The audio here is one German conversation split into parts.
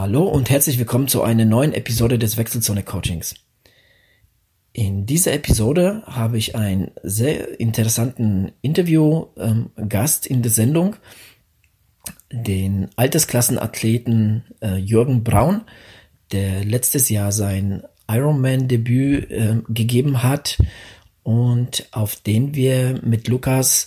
Hallo und herzlich willkommen zu einer neuen Episode des Wechselzone Coachings. In dieser Episode habe ich einen sehr interessanten Interviewgast in der Sendung, den Altersklassenathleten Jürgen Braun, der letztes Jahr sein Ironman-Debüt gegeben hat und auf den wir mit Lukas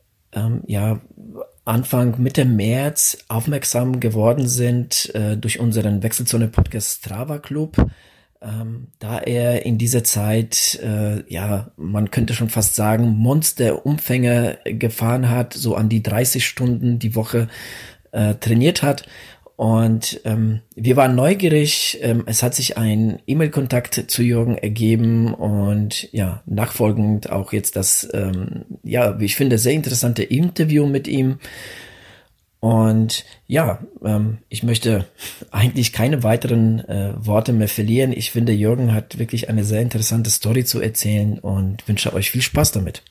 Anfang Mitte März aufmerksam geworden sind durch unseren Wechselzone-Podcast Strava Club, da er in dieser Zeit, man könnte schon fast sagen, Monsterumfänge gefahren hat, so an die 30 Stunden die Woche trainiert hat. Und wir waren neugierig, es hat sich ein E-Mail-Kontakt zu Jürgen ergeben und ja, nachfolgend auch jetzt das, wie ich finde, sehr interessante Interview mit ihm. Und ich möchte eigentlich keine weiteren Worte mehr verlieren. Ich finde, Jürgen hat wirklich eine sehr interessante Story zu erzählen und wünsche euch viel Spaß damit.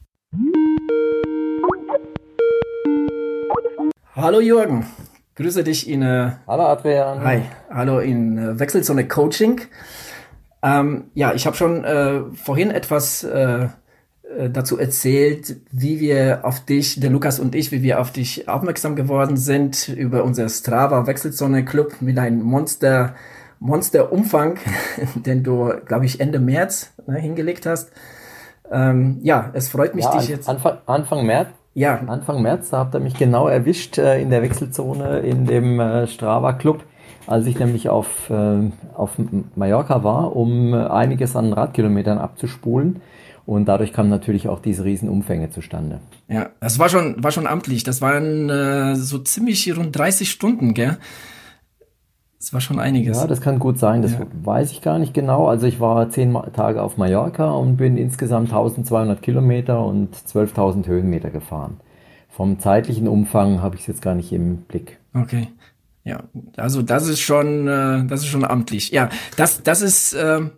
Hallo Jürgen. Grüße dich in Hallo Adrian. Hi, hallo in Wechselzone Coaching. Ich habe schon vorhin etwas dazu erzählt, wie wir auf dich, der Lukas und ich, wie wir auf dich aufmerksam geworden sind über unser Strava Wechselzone Club mit einem Monsterumfang, den du, glaube ich, Ende März hingelegt hast. Es freut mich, dich jetzt... Anfang März? Ja. Anfang März, da habt ihr mich genau erwischt in der Wechselzone in dem Strava Club, als ich nämlich auf Mallorca war, um einiges an Radkilometern abzuspulen. Und dadurch kamen natürlich auch diese Riesenumfänge zustande. Ja, das war schon amtlich. Das waren so ziemlich rund 30 Stunden, gell? Das war schon einiges. Ja, das kann gut sein. Das weiß ich gar nicht genau. Also ich war 10 Tage auf Mallorca und bin insgesamt 1200 Kilometer und 12.000 Höhenmeter gefahren. Vom zeitlichen Umfang habe ich es jetzt gar nicht im Blick. Okay. Ja, also das ist schon amtlich. Ja, das ist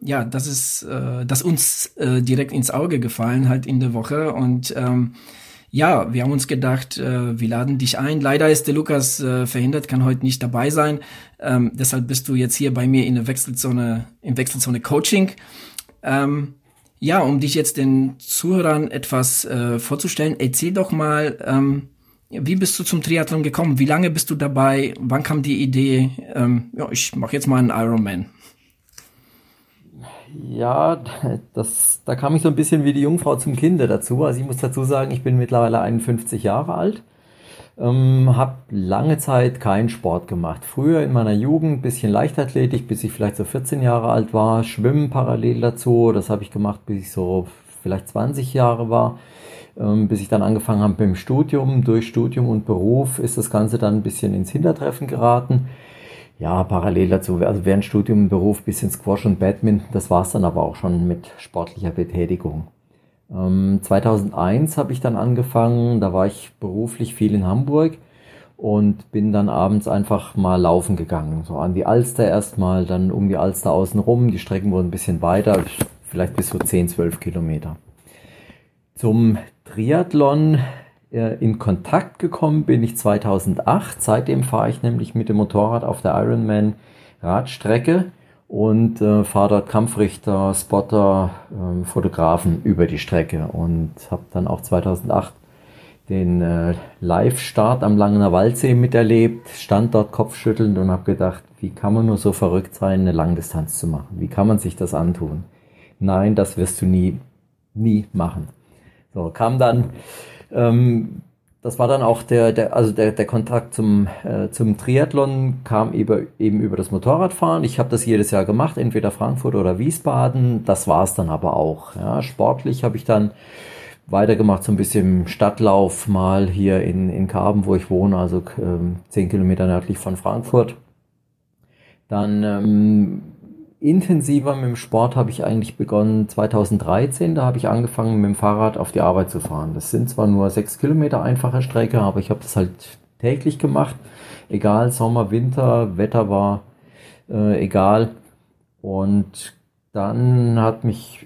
uns direkt ins Auge gefallen halt in der Woche und wir haben uns gedacht, wir laden dich ein. Leider ist der Lukas verhindert, kann heute nicht dabei sein. Deshalb bist du jetzt hier bei mir in der Wechselzone, im Wechselzone Coaching. Um dich jetzt den Zuhörern etwas vorzustellen, erzähl doch mal, wie bist du zum Triathlon gekommen? Wie lange bist du dabei? Wann kam die Idee? Ich mache jetzt mal einen Ironman. Ja, da kam ich so ein bisschen wie die Jungfrau zum Kinde dazu. Also ich muss dazu sagen, ich bin mittlerweile 51 Jahre alt, habe lange Zeit keinen Sport gemacht. Früher in meiner Jugend ein bisschen Leichtathletik, bis ich vielleicht so 14 Jahre alt war, Schwimmen parallel dazu. Das habe ich gemacht, bis ich so vielleicht 20 Jahre war, bis ich dann angefangen habe mit dem Studium. Durch Studium und Beruf ist das Ganze dann ein bisschen ins Hintertreffen geraten. Ja, parallel dazu, also während Studium und Beruf bisschen Squash und Badminton, das war's dann aber auch schon mit sportlicher Betätigung. 2001 habe ich dann angefangen, da war ich beruflich viel in Hamburg und bin dann abends einfach mal laufen gegangen, so an die Alster erstmal, dann um die Alster außen rum, die Strecken wurden ein bisschen weiter, vielleicht bis so 10, 12 Kilometer. Zum Triathlon in Kontakt gekommen bin ich 2008. Seitdem fahre ich nämlich mit dem Motorrad auf der Ironman Radstrecke und fahre dort Kampfrichter, Spotter, Fotografen über die Strecke und habe dann auch 2008 den Live-Start am Langener Waldsee miterlebt, stand dort kopfschüttelnd und habe gedacht, wie kann man nur so verrückt sein, eine Langdistanz zu machen? Wie kann man sich das antun? Nein, das wirst du nie machen. So, kam dann das war dann auch der Kontakt zum Triathlon kam eben über das Motorradfahren. Ich habe das jedes Jahr gemacht, entweder Frankfurt oder Wiesbaden. Das war es dann aber auch. Ja, sportlich habe ich dann weitergemacht, so ein bisschen Stadtlauf mal hier in Karben, wo ich wohne, also 10 Kilometer nördlich von Frankfurt. Dann intensiver mit dem Sport habe ich eigentlich begonnen 2013, da habe ich angefangen mit dem Fahrrad auf die Arbeit zu fahren. Das sind zwar nur 6 Kilometer einfache Strecke, aber ich habe das halt täglich gemacht, egal Sommer, Winter, Wetter war egal. Und dann hat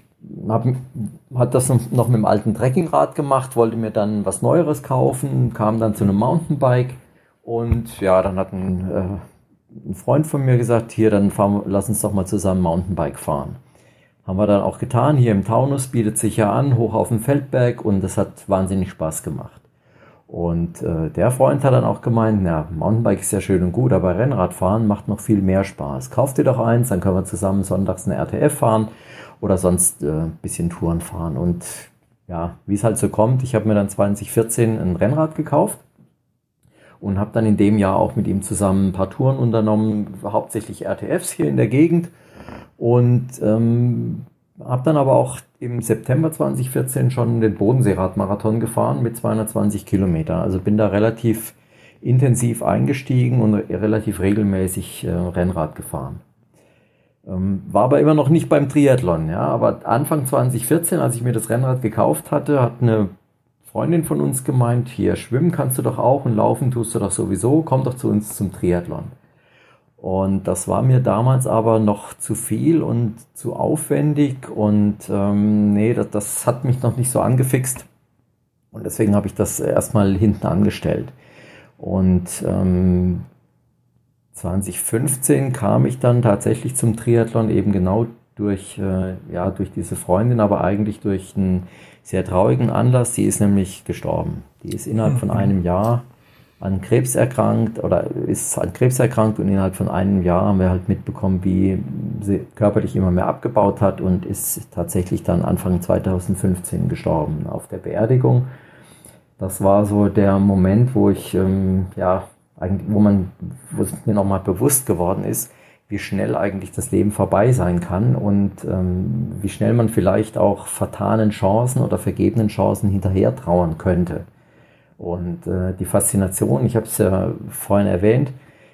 das noch mit dem alten Trekkingrad gemacht, wollte mir dann was Neueres kaufen, kam dann zu einem Mountainbike und ja, dann hatten ein Freund von mir gesagt, hier, lass uns doch mal zusammen Mountainbike fahren. Haben wir dann auch getan, hier im Taunus, bietet sich ja an, hoch auf dem Feldberg, und das hat wahnsinnig Spaß gemacht. Und der Freund hat dann auch gemeint, na, Mountainbike ist ja schön und gut, aber Rennradfahren macht noch viel mehr Spaß. Kauf dir doch eins, dann können wir zusammen sonntags eine RTF fahren oder sonst ein bisschen Touren fahren. Und ja, wie es halt so kommt, ich habe mir dann 2014 ein Rennrad gekauft und habe dann in dem Jahr auch mit ihm zusammen ein paar Touren unternommen, hauptsächlich RTFs hier in der Gegend. Und habe dann aber auch im September 2014 schon den Bodensee-Radmarathon gefahren mit 220 Kilometer. Also bin da relativ intensiv eingestiegen und relativ regelmäßig Rennrad gefahren. War aber immer noch nicht beim Triathlon. Ja? Aber Anfang 2014, als ich mir das Rennrad gekauft hatte, hat eine Freundin von uns gemeint, hier, schwimmen kannst du doch auch und laufen tust du doch sowieso, komm doch zu uns zum Triathlon. Und das war mir damals aber noch zu viel und zu aufwendig und nee, das hat mich noch nicht so angefixt. Und deswegen habe ich das erstmal hinten angestellt. Und 2015 kam ich dann tatsächlich zum Triathlon, eben genau durch diese Freundin, aber eigentlich durch einen sehr traurigen Anlass. Sie ist nämlich gestorben. Die ist innerhalb von einem Jahr an Krebs erkrankt und innerhalb von einem Jahr haben wir halt mitbekommen, wie sie körperlich immer mehr abgebaut hat und ist tatsächlich dann Anfang 2015 gestorben auf der Beerdigung. Das war so der Moment, wo es mir nochmal bewusst geworden ist, wie schnell eigentlich das Leben vorbei sein kann und wie schnell man vielleicht auch vertanen Chancen oder vergebenen Chancen hinterher trauern könnte. Und die Faszination, ich habe es ja vorhin erwähnt,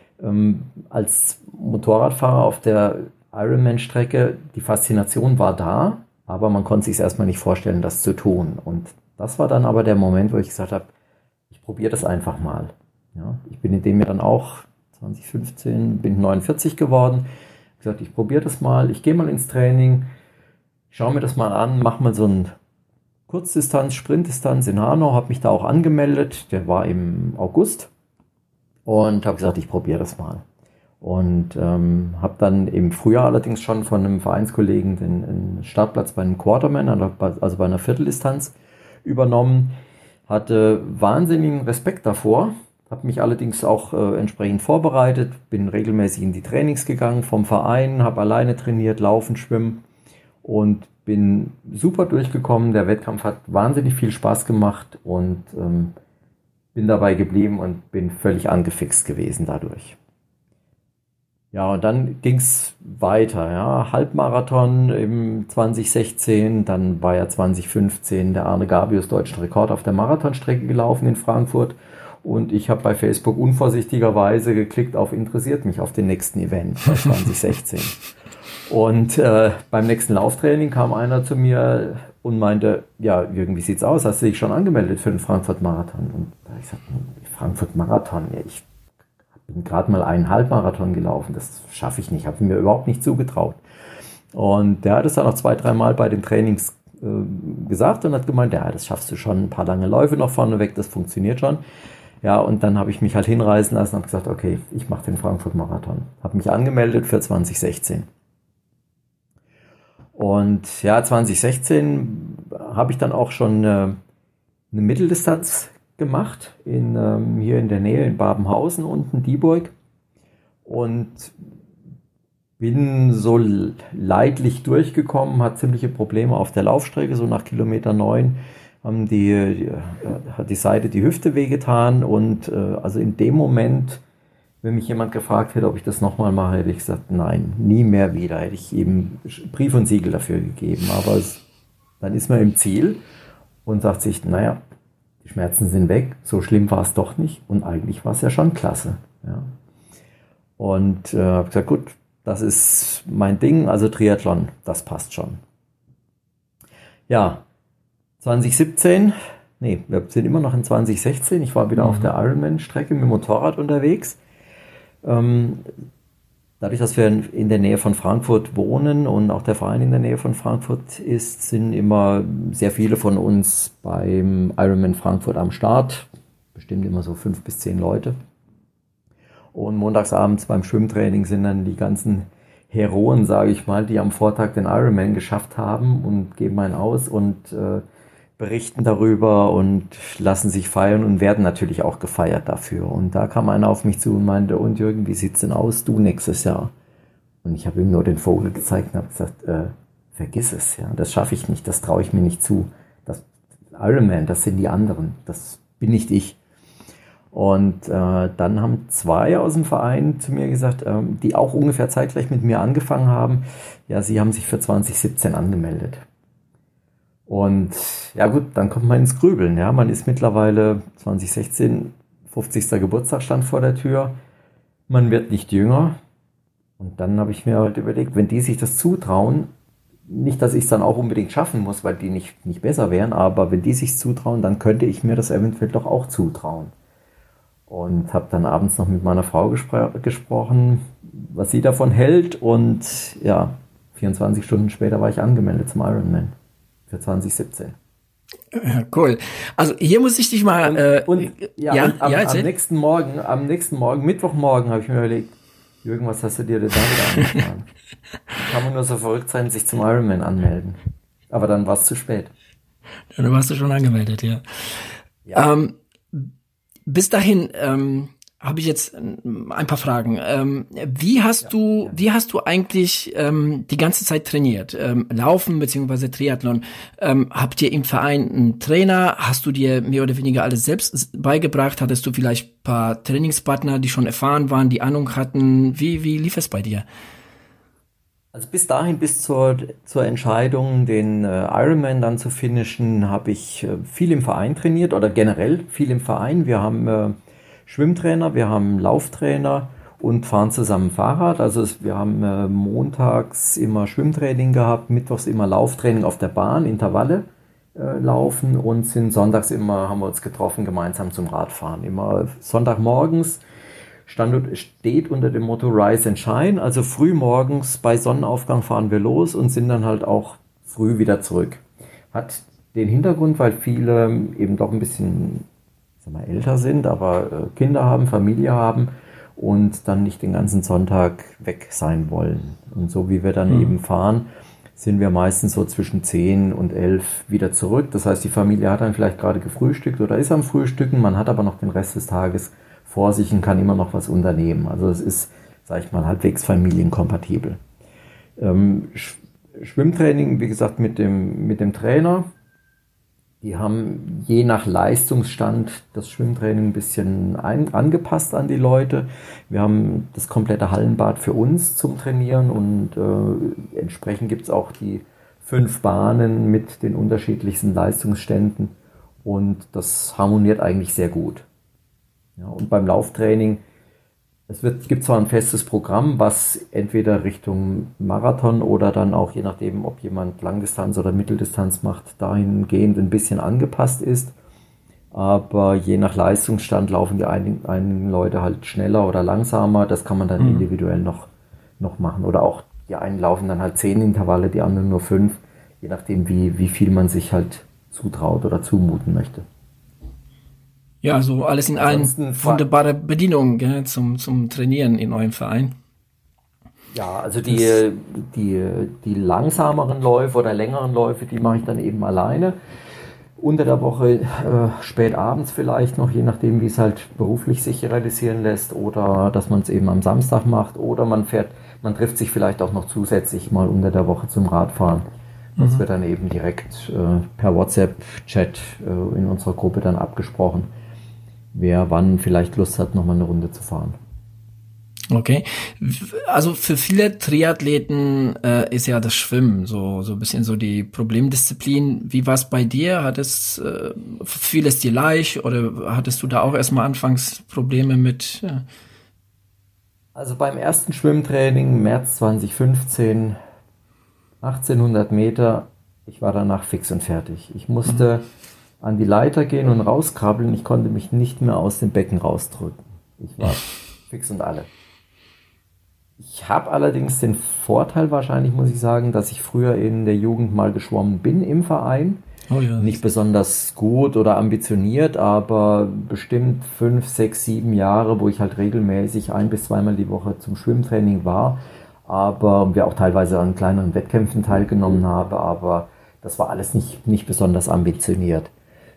als Motorradfahrer auf der Ironman-Strecke, die Faszination war da, aber man konnte sich erstmal nicht vorstellen, das zu tun. Und das war dann aber der Moment, wo ich gesagt habe, ich probiere das einfach mal. Ja, ich bin in dem Jahr dann auch 2015, bin 49 geworden, gesagt, ich probiere das mal, ich gehe mal ins Training, schaue mir das mal an, mache mal so ein Kurzdistanz, Sprintdistanz in Hanau, habe mich da auch angemeldet, der war im August und habe gesagt, ich probiere das mal. Und habe dann im Frühjahr allerdings schon von einem Vereinskollegen den Startplatz bei einem Quarterman, also bei einer Vierteldistanz, übernommen, hatte wahnsinnigen Respekt davor, habe mich allerdings auch entsprechend vorbereitet, bin regelmäßig in die Trainings gegangen vom Verein, habe alleine trainiert, Laufen, Schwimmen und bin super durchgekommen. Der Wettkampf hat wahnsinnig viel Spaß gemacht und bin dabei geblieben und bin völlig angefixt gewesen dadurch. Ja, und dann ging's weiter. Ja, Halbmarathon im 2016, dann war ja 2015 der Arne Gabius deutschen Rekord auf der Marathonstrecke gelaufen in Frankfurt. Und ich habe bei Facebook unvorsichtigerweise geklickt auf interessiert mich auf den nächsten Event 2016. Und beim nächsten Lauftraining kam einer zu mir und meinte, ja, Jürgen, wie sieht's aus? Hast du dich schon angemeldet für den Frankfurt-Marathon? Und ich sagte, Frankfurt-Marathon, ja, ich bin gerade mal einen Halbmarathon gelaufen, das schaffe ich nicht, habe mir überhaupt nicht zugetraut. Und der hat es dann noch 2-3 Mal bei den Trainings gesagt und hat gemeint, ja, das schaffst du schon, ein paar lange Läufe noch vorneweg, das funktioniert schon. Ja, und dann habe ich mich halt hinreißen lassen und habe gesagt, okay, ich mache den Frankfurt-Marathon. Habe mich angemeldet für 2016. Und ja, 2016 habe ich dann auch schon eine Mitteldistanz gemacht, hier in der Nähe in Babenhausen unten, Dieburg. Und bin so leidlich durchgekommen, hat ziemliche Probleme auf der Laufstrecke, so nach Kilometer 9 hat die Seite die Hüfte wehgetan und also in dem Moment, wenn mich jemand gefragt hätte, ob ich das nochmal mache, hätte ich gesagt, nein, nie mehr wieder, hätte ich eben Brief und Siegel dafür gegeben, aber dann ist man im Ziel und sagt sich, naja, die Schmerzen sind weg, so schlimm war es doch nicht und eigentlich war es ja schon klasse. Ja. Und habe gesagt, gut, das ist mein Ding, also Triathlon, das passt schon. Ja, 2017, wir sind immer noch in 2016, ich war wieder auf der Ironman-Strecke mit dem Motorrad unterwegs. Dadurch, dass wir in der Nähe von Frankfurt wohnen und auch der Verein in der Nähe von Frankfurt ist, sind immer sehr viele von uns beim Ironman Frankfurt am Start, bestimmt immer so 5 bis 10 Leute. Und montagsabends beim Schwimmtraining sind dann die ganzen Heroen, sage ich mal, die am Vortag den Ironman geschafft haben und geben einen aus und berichten darüber und lassen sich feiern und werden natürlich auch gefeiert dafür. Und da kam einer auf mich zu und meinte, und Jürgen, wie sieht's denn aus, du nächstes Jahr? Und ich habe ihm nur den Vogel gezeigt und habe gesagt, vergiss es, ja, das schaffe ich nicht, das traue ich mir nicht zu. Das Ironman, das sind die anderen, das bin nicht ich. Und dann haben 2 aus dem Verein zu mir gesagt, die auch ungefähr zeitgleich mit mir angefangen haben, ja, sie haben sich für 2017 angemeldet. Und ja gut, dann kommt man ins Grübeln. Ja, man ist mittlerweile 2016, 50. Geburtstag stand vor der Tür. Man wird nicht jünger. Und dann habe ich mir halt überlegt, wenn die sich das zutrauen, nicht, dass ich es dann auch unbedingt schaffen muss, weil die nicht besser wären, aber wenn die sich zutrauen, dann könnte ich mir das eventuell doch auch zutrauen. Und habe dann abends noch mit meiner Frau gesprochen, was sie davon hält. Und ja, 24 Stunden später war ich angemeldet zum Ironman. Für 2017. Ja, cool. Also hier muss ich dich mal... am nächsten Morgen, Mittwochmorgen, habe ich mir überlegt, Jürgen, was hast du dir denn damit angetan? Kann man nur so verrückt sein, sich zum Ironman anmelden. Aber dann war es zu spät. Dann warst du schon angemeldet, ja. Bis dahin habe ich jetzt ein paar Fragen. Wie hast du eigentlich die ganze Zeit trainiert? Laufen beziehungsweise Triathlon. Habt ihr im Verein einen Trainer? Hast du dir mehr oder weniger alles selbst beigebracht? Hattest du vielleicht ein paar Trainingspartner, die schon erfahren waren, die Ahnung hatten? Wie lief es bei dir? Also bis dahin, bis zur Entscheidung, den Ironman dann zu finishen, habe ich viel im Verein trainiert oder generell viel im Verein. Wir haben Schwimmtrainer, wir haben Lauftrainer und fahren zusammen Fahrrad. Also wir haben montags immer Schwimmtraining gehabt, mittwochs immer Lauftraining auf der Bahn, Intervalle laufen und sind sonntags immer, haben wir uns getroffen gemeinsam zum Radfahren. Immer Sonntagmorgens steht unter dem Motto Rise and Shine, also früh morgens bei Sonnenaufgang fahren wir los und sind dann halt auch früh wieder zurück. Hat den Hintergrund, weil viele eben doch ein bisschen älter sind, aber Kinder haben, Familie haben und dann nicht den ganzen Sonntag weg sein wollen. Und so wie wir dann eben fahren, sind wir meistens so zwischen 10 und 11 wieder zurück. Das heißt, die Familie hat dann vielleicht gerade gefrühstückt oder ist am Frühstücken, man hat aber noch den Rest des Tages vor sich und kann immer noch was unternehmen. Also es ist, sag ich mal, halbwegs familienkompatibel. Schwimmtraining, wie gesagt, mit dem Trainer. Die haben je nach Leistungsstand das Schwimmtraining ein bisschen angepasst an die Leute. Wir haben das komplette Hallenbad für uns zum Trainieren und entsprechend gibt es auch die 5 Bahnen mit den unterschiedlichsten Leistungsständen und das harmoniert eigentlich sehr gut. Ja, und beim Lauftraining, gibt zwar ein festes Programm, was entweder Richtung Marathon oder dann auch, je nachdem, ob jemand Langdistanz oder Mitteldistanz macht, dahingehend ein bisschen angepasst ist. Aber je nach Leistungsstand laufen die einigen Leute halt schneller oder langsamer. Das kann man dann individuell noch machen. Oder auch die einen laufen dann halt 10 Intervalle, die anderen nur 5. Je nachdem, wie viel man sich halt zutraut oder zumuten möchte. Ja, also alles in allem wunderbare Bedienung, gell, zum Trainieren in eurem Verein. Ja, also die langsameren Läufe oder längeren Läufe, die mache ich dann eben alleine. Unter der Woche, spät abends vielleicht noch, je nachdem, wie es halt beruflich sich realisieren lässt, oder dass man es eben am Samstag macht, oder man trifft sich vielleicht auch noch zusätzlich mal unter der Woche zum Radfahren. Das wird dann eben direkt per WhatsApp-Chat in unserer Gruppe dann abgesprochen, wer wann vielleicht Lust hat, nochmal eine Runde zu fahren. Okay. Also für viele Triathleten ist ja das Schwimmen so ein bisschen so die Problemdisziplin. Wie war es bei dir? Fiel es dir leicht oder hattest du da auch erstmal anfangs Probleme mit? Ja? Also beim ersten Schwimmtraining, März 2015, 1800 Meter, ich war danach fix und fertig. Ich musste an die Leiter gehen und rauskrabbeln. Ich konnte mich nicht mehr aus dem Becken rausdrücken. Ich war fix und alle. Ich habe allerdings den Vorteil wahrscheinlich, muss ich sagen, dass ich früher in der Jugend mal geschwommen bin im Verein Oh ja. Nicht besonders gut oder ambitioniert, aber bestimmt 5, 6, 7 Jahre, wo ich halt regelmäßig 1 bis 2-mal die Woche zum Schwimmtraining war, aber wir auch teilweise an kleineren Wettkämpfen teilgenommen haben, aber das war alles nicht besonders ambitioniert.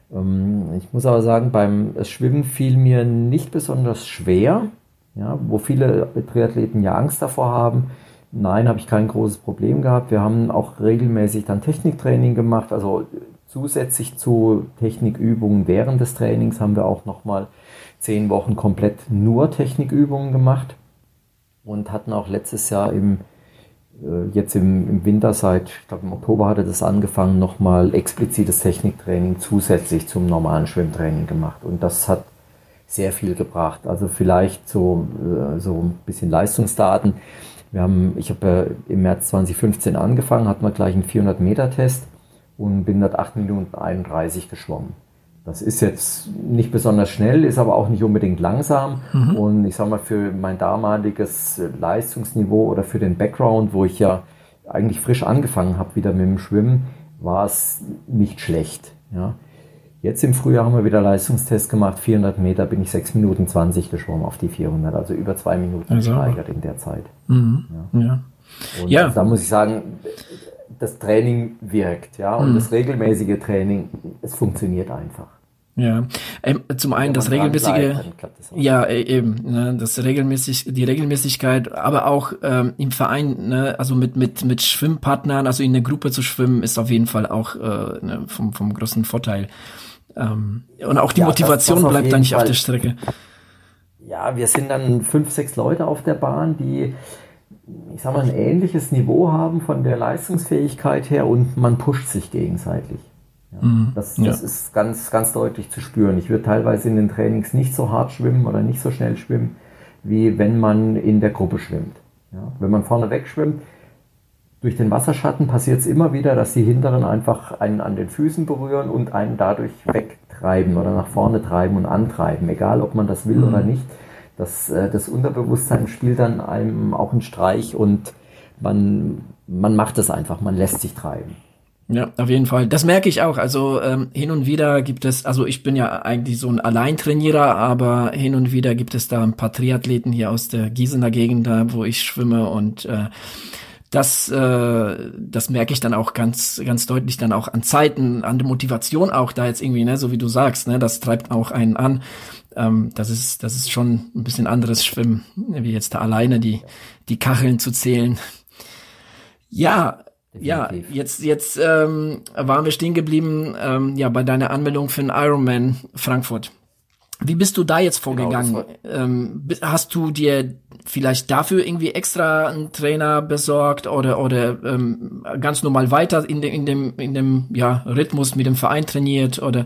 Ich muss aber sagen, beim Schwimmen fiel mir nicht besonders schwer, ja, wo viele Triathleten ja Angst davor haben. Nein, habe ich kein großes Problem gehabt. Wir haben auch regelmäßig dann Techniktraining gemacht, also zusätzlich zu Technikübungen während des Trainings haben wir auch nochmal 10 Wochen komplett nur Technikübungen gemacht und hatten auch letztes Jahr jetzt im Winter ich glaube im Oktober hatte das angefangen, nochmal explizites Techniktraining zusätzlich zum normalen Schwimmtraining gemacht. Und das hat sehr viel gebracht. Also vielleicht so ein bisschen Leistungsdaten. Ich habe im März 2015 angefangen, hatten wir gleich einen 400-Meter-Test und bin dort 8 Minuten 31 geschwommen. Das ist jetzt nicht besonders schnell, ist aber auch nicht unbedingt langsam. Und ich sage mal, für mein damaliges Leistungsniveau oder für den Background, wo ich ja eigentlich frisch angefangen habe wieder mit dem Schwimmen, war es nicht schlecht. Ja. Jetzt im Frühjahr haben wir wieder Leistungstest gemacht. 400 Meter bin ich 6 Minuten 20 geschwommen auf die 400, also über 2 Minuten gesteigert in der Zeit. Ja. Und da muss ich sagen, das Training wirkt, ja, und das regelmäßige Training, es funktioniert einfach. Ja, zum einen das regelmäßige, eben, ne, die Regelmäßigkeit, aber auch im Verein, ne, also mit Schwimmpartnern, also in der Gruppe zu schwimmen, ist auf jeden Fall auch ne, vom großen Vorteil. Und auch die Motivation das bleibt da nicht auf der Strecke. Ja, wir sind dann 5, 6 Leute auf der Bahn, die, ich sag mal, ein ähnliches Niveau haben von der Leistungsfähigkeit her und man pusht sich gegenseitig. Ja, das ist ganz, ganz deutlich zu spüren. Ich würde teilweise in den Trainings nicht so hart schwimmen oder nicht so schnell schwimmen, wie wenn man in der Gruppe schwimmt. Ja, wenn man vorne weg schwimmt, durch den Wasserschatten passiert es immer wieder, dass die Hinteren einfach einen an den Füßen berühren und einen dadurch wegtreiben oder nach vorne treiben und antreiben, egal ob man das will oder nicht. Das Unterbewusstsein spielt dann einem auch einen Streich und man macht es einfach, man lässt sich treiben. Ja, auf jeden Fall. Das merke ich auch. Also hin und wieder gibt es, also ich bin ja eigentlich so ein Alleintrainierer, aber hin und wieder gibt es da ein paar Triathleten hier aus der Gießener Gegend, da wo ich schwimme und das merke ich dann auch ganz, ganz deutlich dann auch an Zeiten, an der Motivation auch da jetzt irgendwie, ne, so wie du sagst, ne, das treibt auch einen an. Das ist schon ein bisschen anderes Schwimmen, wie jetzt da alleine die Kacheln zu zählen. Ja, jetzt waren wir stehen geblieben, bei deiner Anmeldung für den Ironman Frankfurt. Wie bist du da jetzt vorgegangen? Hast du dir vielleicht dafür irgendwie extra einen Trainer besorgt oder ganz normal weiter in dem Rhythmus mit dem Verein trainiert oder?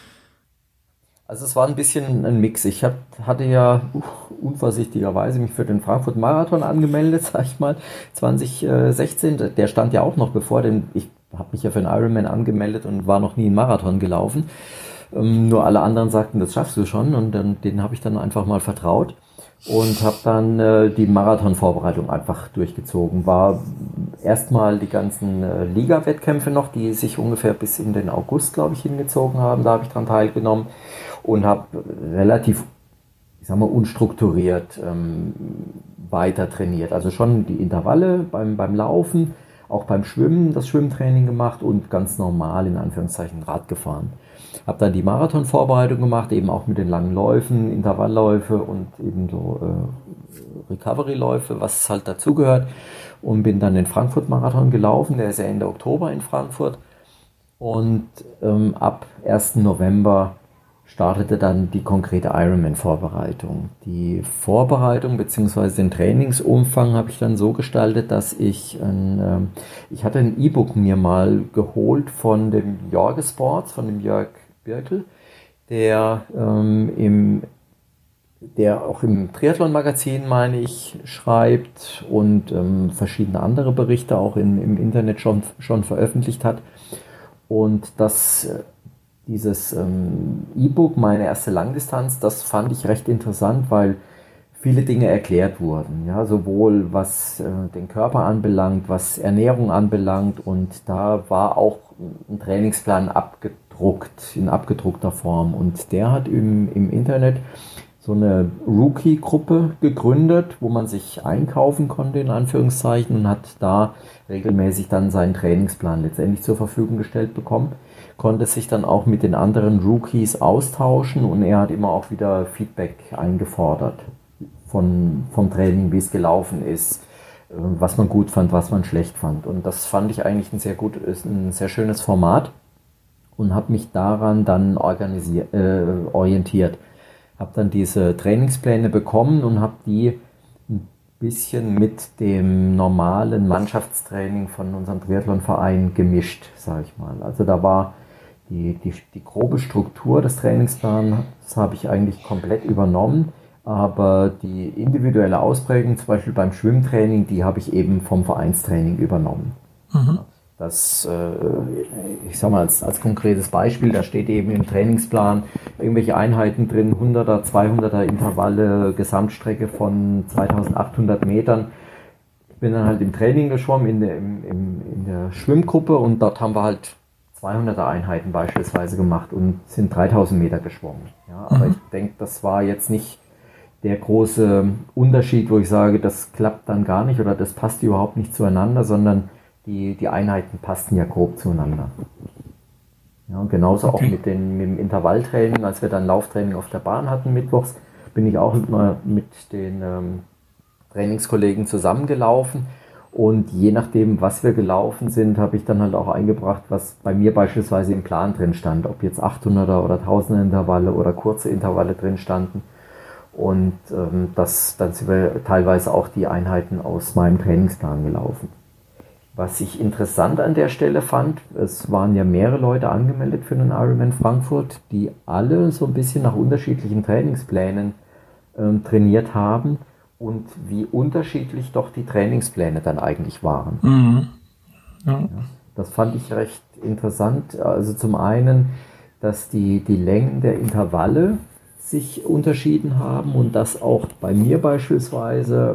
Also es war ein bisschen ein Mix. Ich hatte ja unvorsichtigerweise mich für den Frankfurt-Marathon angemeldet, sag ich mal, 2016. Der stand ja auch noch bevor, denn ich habe mich ja für den Ironman angemeldet und war noch nie einen Marathon gelaufen. Nur alle anderen sagten, das schaffst du schon und denen habe ich dann einfach mal vertraut und habe dann die Marathonvorbereitung einfach durchgezogen. War erstmal die ganzen Liga-Wettkämpfe noch, die sich ungefähr bis in den August, glaube ich, hingezogen haben. Da habe ich dran teilgenommen und habe relativ, ich sag mal, unstrukturiert weiter trainiert. Also schon die Intervalle beim Laufen, auch beim Schwimmen, das Schwimmtraining gemacht und ganz normal, in Anführungszeichen, Rad gefahren. Habe dann die Marathonvorbereitung gemacht, eben auch mit den langen Läufen, Intervallläufe und eben so Recovery-Läufe, was halt dazugehört. Und bin dann den Frankfurt-Marathon gelaufen, der ist ja Ende Oktober in Frankfurt. Und ab 1. November startete dann die konkrete Ironman-Vorbereitung. Die Vorbereitung bzw. den Trainingsumfang habe ich dann so gestaltet, dass ich hatte ein E-Book mir mal geholt von dem Jorge Sports, von dem Jörg Birkel, der auch im Triathlon-Magazin, meine ich, schreibt und verschiedene andere Berichte auch im Internet schon veröffentlicht hat. Und dieses E-Book, meine erste Langdistanz, das fand ich recht interessant, weil viele Dinge erklärt wurden, ja, sowohl was den Körper anbelangt, was Ernährung anbelangt, und da war auch ein Trainingsplan abgedruckt, in abgedruckter Form, und der hat im Internet so eine Rookie-Gruppe gegründet, wo man sich einkaufen konnte, in Anführungszeichen, und hat da regelmäßig dann seinen Trainingsplan letztendlich zur Verfügung gestellt bekommen, konnte sich dann auch mit den anderen Rookies austauschen, und er hat immer auch wieder Feedback eingefordert vom Training, wie es gelaufen ist, was man gut fand, was man schlecht fand. Und das fand ich eigentlich ein sehr schönes Format, und habe mich daran dann orientiert. Habe dann diese Trainingspläne bekommen und habe die ein bisschen mit dem normalen Mannschaftstraining von unserem Triathlonverein gemischt, sage ich mal. Also da war die grobe Struktur des Trainingsplans habe ich eigentlich komplett übernommen, aber die individuelle Ausprägung, zum Beispiel beim Schwimmtraining, die habe ich eben vom Vereinstraining übernommen. Mhm. Das, ich sag mal, als konkretes Beispiel, da steht eben im Trainingsplan irgendwelche Einheiten drin, 100er, 200er Intervalle, Gesamtstrecke von 2800 Metern. Ich bin dann halt im Training geschwommen, in der Schwimmgruppe, und dort haben wir halt 200er Einheiten beispielsweise gemacht und sind 3000 Meter geschwommen. Ja, aber ich denke, das war jetzt nicht der große Unterschied, wo ich sage, das klappt dann gar nicht oder das passt überhaupt nicht zueinander, sondern die Einheiten passten ja grob zueinander. Ja, und genauso auch mit dem Intervalltraining, als wir dann Lauftraining auf der Bahn hatten mittwochs, bin ich auch mit den Trainingskollegen zusammengelaufen, und je nachdem, was wir gelaufen sind, habe ich dann halt auch eingebracht, was bei mir beispielsweise im Plan drin stand, ob jetzt 800er oder 1000er Intervalle oder kurze Intervalle drin standen. Und dann sind wir teilweise auch die Einheiten aus meinem Trainingsplan gelaufen. Was ich interessant an der Stelle fand, es waren ja mehrere Leute angemeldet für den Ironman Frankfurt, die alle so ein bisschen nach unterschiedlichen Trainingsplänen trainiert haben, und wie unterschiedlich doch die Trainingspläne dann eigentlich waren. Mhm. Ja. Ja, das fand ich recht interessant. Also zum einen, dass die Längen der Intervalle sich unterschieden haben, und dass auch bei mir beispielsweise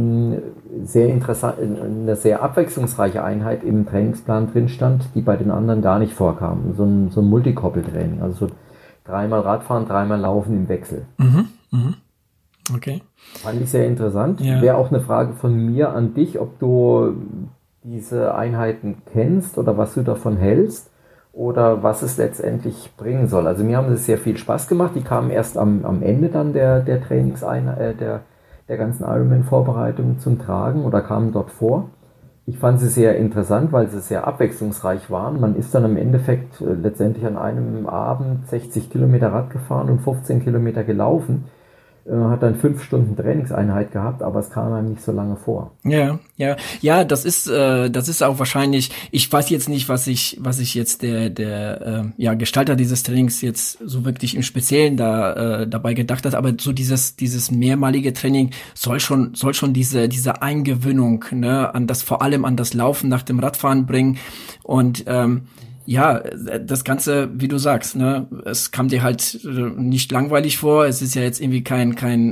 sehr interessant, eine sehr abwechslungsreiche Einheit im Trainingsplan drin stand, die bei den anderen gar nicht vorkam. So ein Multikoppeltraining, also so 3-mal Radfahren, 3-mal Laufen im Wechsel. Mhm. Mhm. Okay. Fand ich sehr interessant. Ja. Wäre auch eine Frage von mir an dich, ob du diese Einheiten kennst oder was du davon hältst oder was es letztendlich bringen soll. Also mir haben sie sehr viel Spaß gemacht. Die kamen erst am Ende dann der Trainingseinheit, der ganzen Ironman-Vorbereitung zum Tragen oder kamen dort vor. Ich fand sie sehr interessant, weil sie sehr abwechslungsreich waren. Man ist dann im Endeffekt letztendlich an einem Abend 60 Kilometer Rad gefahren und 15 Kilometer gelaufen. Hat dann 5 Stunden Trainingseinheit gehabt, aber es kam einem nicht so lange vor. Ja, das ist auch wahrscheinlich, ich weiß jetzt nicht, was ich jetzt der Gestalter dieses Trainings jetzt so wirklich im Speziellen dabei gedacht hat, aber so dieses mehrmalige Training soll schon diese Eingewöhnung, ne, vor allem an das Laufen nach dem Radfahren bringen, und ja, das Ganze, wie du sagst, ne, es kam dir halt nicht langweilig vor. Es ist ja jetzt irgendwie keine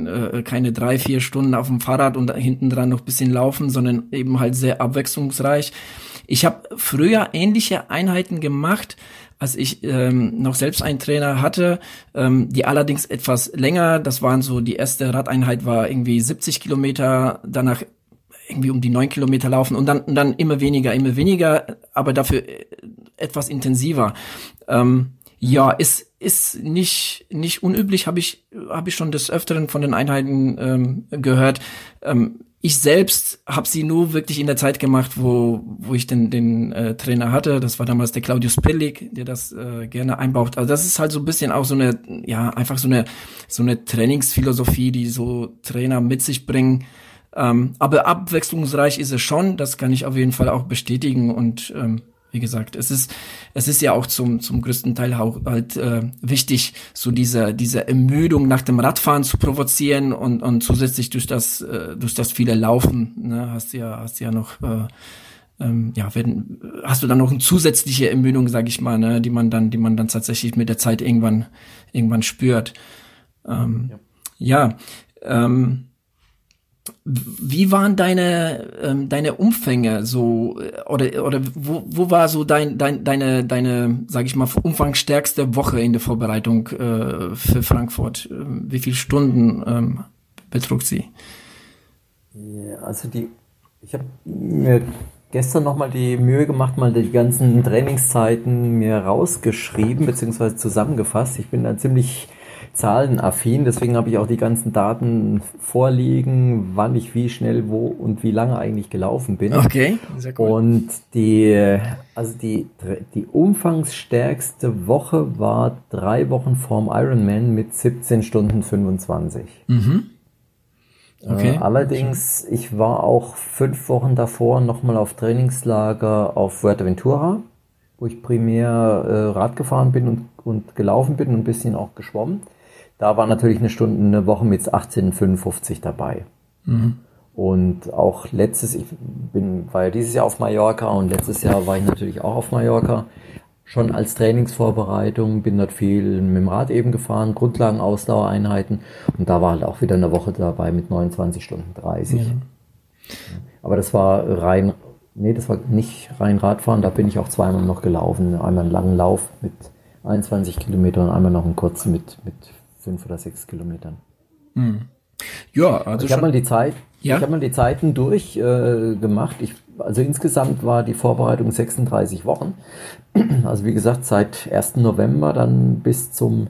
3-4 Stunden auf dem Fahrrad und hinten dran noch ein bisschen laufen, sondern eben halt sehr abwechslungsreich. Ich habe früher ähnliche Einheiten gemacht, als ich noch selbst einen Trainer hatte, die allerdings etwas länger. Das waren so, die erste Radeinheit war irgendwie 70 Kilometer, danach irgendwie um die 9 Kilometer laufen und dann immer weniger, aber dafür etwas intensiver. Ist nicht unüblich, habe ich schon des Öfteren von den Einheiten gehört. Ich selbst habe sie nur wirklich in der Zeit gemacht, wo ich den Trainer hatte. Das war damals der Claudius Pillig, der das gerne einbaut. Also das ist halt so ein bisschen auch so eine, ja, einfach so eine Trainingsphilosophie, die so Trainer mit sich bringen. Aber abwechslungsreich ist es schon, das kann ich auf jeden Fall auch bestätigen, und wie gesagt, es ist ja auch zum größten Teil auch halt wichtig, so diese Ermüdung nach dem Radfahren zu provozieren, und zusätzlich durch das viele Laufen, ne, hast du ja noch hast du dann noch eine zusätzliche Ermüdung, sag ich mal, ne, die man dann tatsächlich mit der Zeit irgendwann spürt. Wie waren deine Umfänge so oder wo war so deine sag ich mal umfangsstärkste Woche in der Vorbereitung für Frankfurt? Wie viele Stunden betrug sie? Ja, ich habe mir gestern nochmal die Mühe gemacht, mal die ganzen Trainingszeiten mir rausgeschrieben bzw. zusammengefasst. Ich bin da ziemlich zahlenaffin, deswegen habe ich auch die ganzen Daten vorliegen, wann ich wie schnell, wo und wie lange eigentlich gelaufen bin. Okay, sehr cool. Und die umfangsstärkste Woche war 3 Wochen vorm Ironman mit 17 Stunden 25. Mhm. Okay. Allerdings, ich war auch 5 Wochen davor nochmal auf Trainingslager auf Fuerteventura, wo ich primär Rad gefahren bin und gelaufen bin und ein bisschen auch geschwommen. Da war natürlich eine Woche mit 18,55 dabei. Mhm. Und auch war ja dieses Jahr auf Mallorca und letztes Jahr war ich natürlich auch auf Mallorca. Schon als Trainingsvorbereitung, bin dort viel mit dem Rad eben gefahren, Grundlagenausdauereinheiten und da war halt auch wieder eine Woche dabei mit 29 Stunden 30. Ja. Aber das war nicht rein Radfahren, da bin ich auch zweimal noch gelaufen. Einmal einen langen Lauf mit 21 Kilometern und einmal noch einen kurzen mit 5 oder 6 Kilometern. Mhm. Ja, also ich habe mal die Zeiten durchgemacht. Also insgesamt war die Vorbereitung 36 Wochen. Also wie gesagt, seit 1. November dann bis zum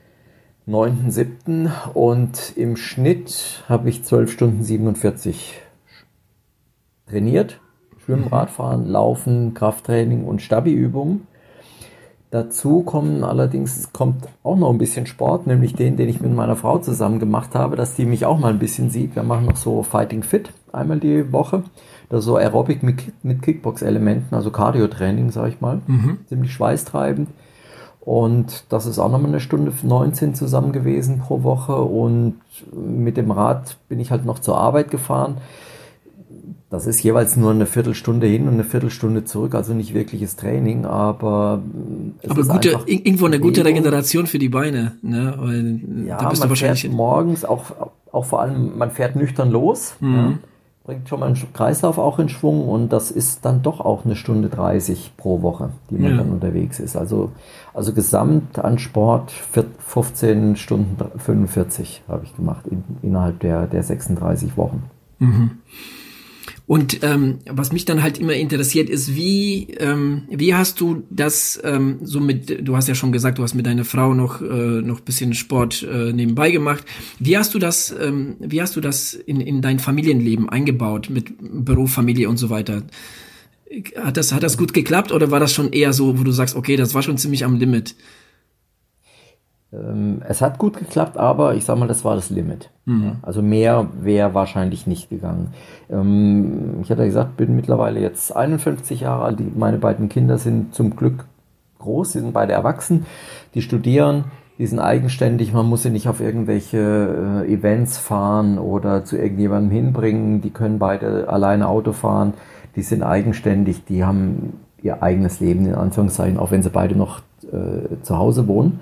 9.7. Und im Schnitt habe ich 12 Stunden 47 trainiert. Schwimmen, Radfahren, Laufen, Krafttraining und Stabi-Übungen. Dazu kommt auch noch ein bisschen Sport, nämlich den ich mit meiner Frau zusammen gemacht habe, dass die mich auch mal ein bisschen sieht. Wir machen noch so Fighting Fit einmal die Woche. Das ist so Aerobic mit Kickbox-Elementen, also Cardio-Training, sag ich mal. Ziemlich schweißtreibend. Und das ist auch nochmal 1:19 Stunden zusammen gewesen pro Woche. Und mit dem Rad bin ich halt noch zur Arbeit gefahren. Das ist jeweils nur eine Viertelstunde hin und eine Viertelstunde zurück, also nicht wirkliches Training, aber irgendwo eine gute Regeneration für die Beine, ne? Weil ja, da bist du wahrscheinlich fährt morgens auch vor allem, man fährt nüchtern los, ja, bringt schon mal einen Kreislauf auch in Schwung und das ist dann doch auch 1:30 pro Woche, die man dann unterwegs ist. Also gesamt an Sport 15 Stunden 45 habe ich gemacht innerhalb der 36 Wochen. Mhm. Und was mich dann halt immer interessiert ist, wie hast du das du hast ja schon gesagt, du hast mit deiner Frau noch bisschen Sport nebenbei gemacht. Wie hast du das in dein Familienleben eingebaut mit Beruf, Familie und so weiter? Hat das gut geklappt oder war das schon eher so, wo du sagst, okay, das war schon ziemlich am Limit? Es hat gut geklappt, aber ich sag mal, das war das Limit. Also mehr wäre wahrscheinlich nicht gegangen. Ich hatte gesagt, bin mittlerweile jetzt 51 Jahre alt. Meine beiden Kinder sind zum Glück groß, sie sind beide erwachsen. Die studieren, die sind eigenständig. Man muss sie nicht auf irgendwelche Events fahren oder zu irgendjemandem hinbringen. Die können beide alleine Auto fahren. Die sind eigenständig, die haben ihr eigenes Leben, in Anführungszeichen, auch wenn sie beide noch zu Hause wohnen.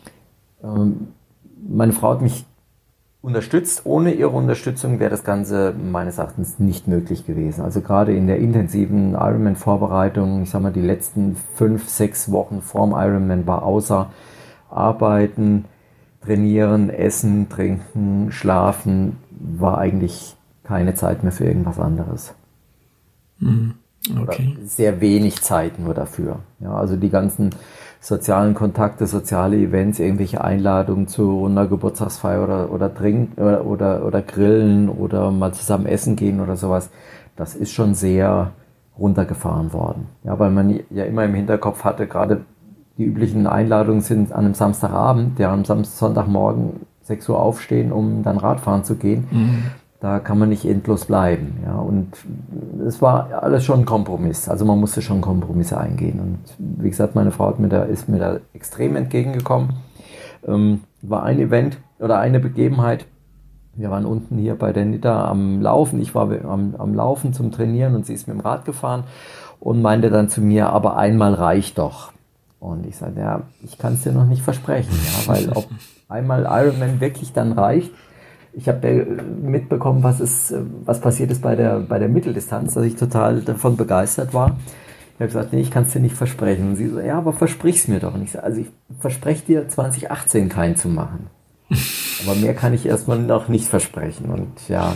Meine Frau hat mich unterstützt. Ohne ihre Unterstützung wäre das Ganze meines Erachtens nicht möglich gewesen. Also gerade in der intensiven Ironman-Vorbereitung, ich sag mal, die letzten 5, 6 Wochen vorm Ironman war außer Arbeiten, Trainieren, Essen, Trinken, Schlafen, war eigentlich keine Zeit mehr für irgendwas anderes. Okay. Oder sehr wenig Zeit nur dafür. Ja, also die ganzen sozialen Kontakte, soziale Events, irgendwelche Einladungen zu einer Geburtstagsfeier oder trinken oder grillen oder mal zusammen essen gehen oder sowas, das ist schon sehr runtergefahren worden. Ja, weil man ja immer im Hinterkopf hatte, gerade die üblichen Einladungen sind an einem Samstagabend, ja, am Sonntagmorgen 6 Uhr aufstehen, um dann Radfahren zu gehen. Da kann man nicht endlos bleiben. Ja, und es war alles schon ein Kompromiss. Also man musste schon Kompromisse eingehen. Und wie gesagt, meine Frau ist mir da extrem entgegengekommen. War ein Event oder eine Begebenheit. Wir waren unten hier bei der Nidda am Laufen. Ich war am Laufen zum Trainieren und sie ist mit dem Rad gefahren und meinte dann zu mir, aber einmal reicht doch. Und ich sagte, ja, ich kann es dir noch nicht versprechen, ja, weil ob einmal Ironman wirklich dann reicht, ich habe mitbekommen, was passiert ist bei der Mitteldistanz, dass ich total davon begeistert war. Ich habe gesagt, nee, ich kann es dir nicht versprechen. Und sie so, ja, aber versprich's mir doch nicht. Also ich verspreche dir 2018 keinen zu machen. Aber mehr kann ich erstmal noch nicht versprechen. Und ja,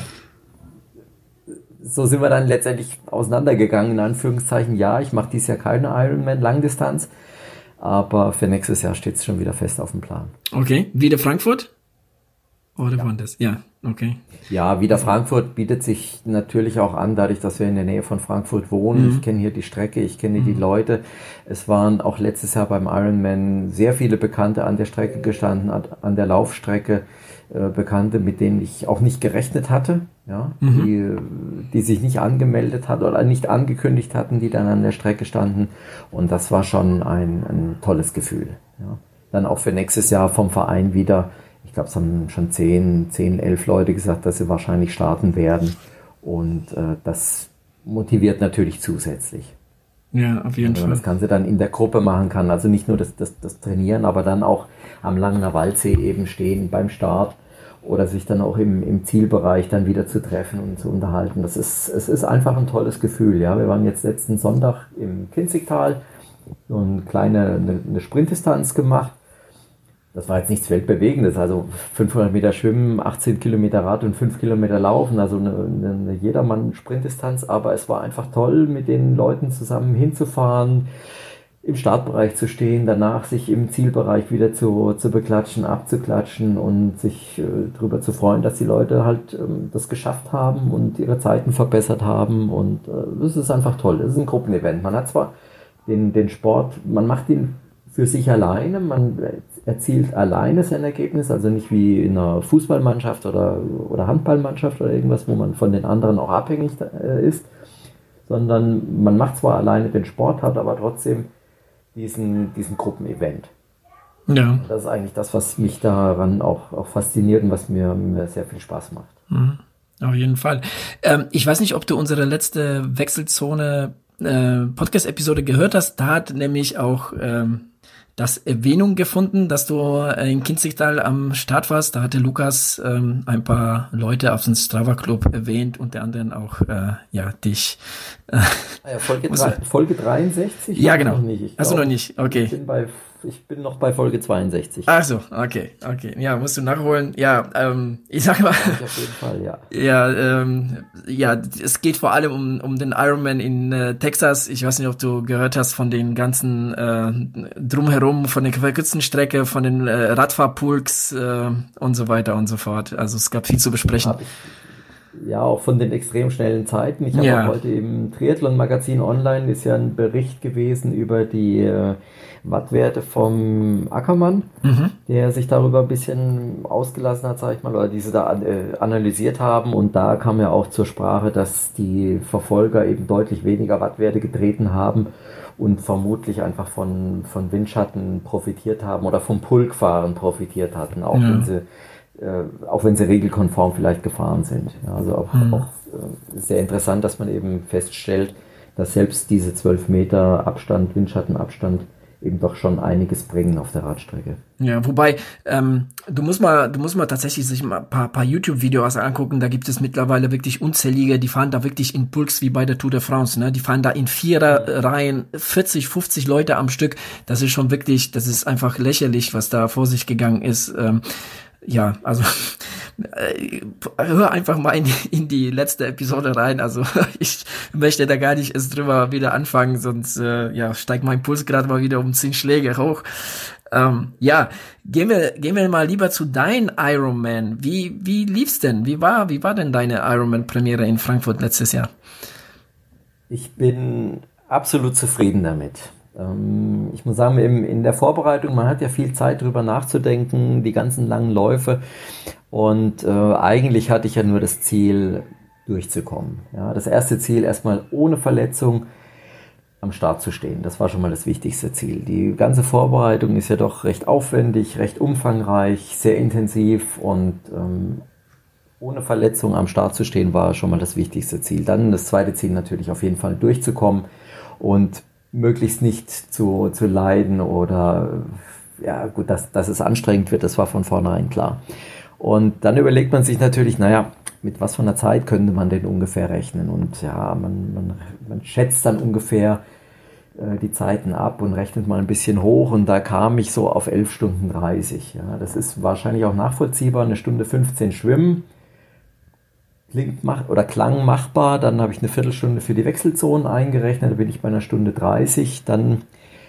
so sind wir dann letztendlich auseinandergegangen, in Anführungszeichen. Ja, ich mache dieses Jahr keine Ironman Langdistanz, aber für nächstes Jahr steht es schon wieder fest auf dem Plan. Okay, wieder Frankfurt? Oder wann das? Ja, okay. Ja, wieder Frankfurt bietet sich natürlich auch an, dadurch, dass wir in der Nähe von Frankfurt wohnen. Ich kenne hier die Strecke, ich kenne die Leute. Es waren auch letztes Jahr beim Ironman sehr viele Bekannte an der Strecke gestanden, an der Laufstrecke. Bekannte, mit denen ich auch nicht gerechnet hatte, ja, die sich nicht angemeldet hatten oder nicht angekündigt hatten, die dann an der Strecke standen. Und das war schon ein tolles Gefühl. Ja. Dann auch für nächstes Jahr vom Verein wieder, ich glaube, es haben schon 10, 11 Leute gesagt, dass sie wahrscheinlich starten werden. Und das motiviert natürlich zusätzlich. Ja, auf jeden Fall. Wenn man das Ganze dann in der Gruppe machen kann, also nicht nur das Trainieren, aber dann auch am Langener Waldsee eben stehen beim Start oder sich dann auch im Zielbereich dann wieder zu treffen und zu unterhalten. Es ist einfach ein tolles Gefühl. Ja, wir waren jetzt letzten Sonntag im Kinzigtal, so eine Sprintdistanz gemacht. Das war jetzt nichts Weltbewegendes, also 500 Meter Schwimmen, 18 Kilometer Rad und 5 Kilometer Laufen, also eine Jedermann-Sprintdistanz, aber es war einfach toll, mit den Leuten zusammen hinzufahren, im Startbereich zu stehen, danach sich im Zielbereich wieder zu beklatschen, abzuklatschen und sich darüber zu freuen, dass die Leute halt das geschafft haben und ihre Zeiten verbessert haben und das ist einfach toll. Es ist ein Gruppenevent. Man hat zwar den Sport, man macht ihn für sich alleine, man erzielt alleine sein Ergebnis, also nicht wie in einer Fußballmannschaft oder Handballmannschaft oder irgendwas, wo man von den anderen auch abhängig ist, sondern man macht zwar alleine den Sport, hat aber trotzdem diesen Gruppenevent. Ja. Das ist eigentlich das, was mich daran auch fasziniert und was mir sehr viel Spaß macht. Mhm. Auf jeden Fall. Ich weiß nicht, ob du unsere letzte Wechselzone Podcast-Episode gehört hast. Da hat nämlich auch das Erwähnung gefunden, dass du in Kinzigtal am Start warst. Da hatte Lukas ein paar Leute auf dem Strava-Club erwähnt, unter anderem auch dich. Folge 63? Ja, genau. Hast du noch nicht? Okay. Ich bin noch bei Folge 62. Ach so, okay. Ja, musst du nachholen. Ja, ich sag mal. Auf jeden Fall, ja. Es geht vor allem um den Ironman in Texas. Ich weiß nicht, ob du gehört hast von den ganzen drumherum, von der verkürzten Strecke, von den Radfahrpulks und so weiter und so fort. Also es gab viel zu besprechen. Ja, auch von den extrem schnellen Zeiten. Ich habe auch heute im Triathlon-Magazin online ist ja ein Bericht gewesen über die Wattwerte vom Ackermann, der sich darüber ein bisschen ausgelassen hat, sag ich mal, oder diese da analysiert haben. Und da kam ja auch zur Sprache, dass die Verfolger eben deutlich weniger Wattwerte getreten haben und vermutlich einfach von Windschatten profitiert haben oder vom Pulkfahren profitiert hatten, auch wenn sie regelkonform vielleicht gefahren sind. Ja, also auch sehr interessant, dass man eben feststellt, dass selbst diese 12 Meter Abstand, Windschattenabstand, eben doch schon einiges bringen auf der Radstrecke. Ja, wobei, du musst mal tatsächlich sich mal ein paar YouTube-Videos angucken, da gibt es mittlerweile wirklich unzählige, die fahren da wirklich in Pulks wie bei der Tour de France, ne? Die fahren da in Viererreihen, 40, 50 Leute am Stück, das ist schon wirklich, das ist einfach lächerlich, was da vor sich gegangen ist. Ja, also hör einfach mal in die letzte Episode rein. Also ich möchte da gar nicht erst drüber wieder anfangen, sonst steigt mein Puls gerade mal wieder um 10 Schläge hoch. Gehen wir mal lieber zu deinem Ironman. Wie lief's denn? Wie war denn deine Ironman-Premiere in Frankfurt letztes Jahr? Ich bin absolut zufrieden damit. Ich muss sagen, in der Vorbereitung, man hat ja viel Zeit drüber nachzudenken, die ganzen langen Läufe und eigentlich hatte ich ja nur das Ziel, durchzukommen. Ja, das erste Ziel, erstmal ohne Verletzung am Start zu stehen. Das war schon mal das wichtigste Ziel. Die ganze Vorbereitung ist ja doch recht aufwendig, recht umfangreich, sehr intensiv und ohne Verletzung am Start zu stehen war schon mal das wichtigste Ziel. Dann das zweite Ziel natürlich auf jeden Fall durchzukommen und möglichst nicht zu leiden oder dass es anstrengend wird, das war von vornherein klar. Und dann überlegt man sich natürlich, naja, mit was für einer Zeit könnte man denn ungefähr rechnen? Und ja, man schätzt dann ungefähr die Zeiten ab und rechnet mal ein bisschen hoch und da kam ich so auf 11 Stunden 30. Ja, das ist wahrscheinlich auch nachvollziehbar, 1 Stunde 15 schwimmen, klang machbar, dann habe ich eine Viertelstunde für die Wechselzonen eingerechnet, da bin ich bei 1 Stunde 30, dann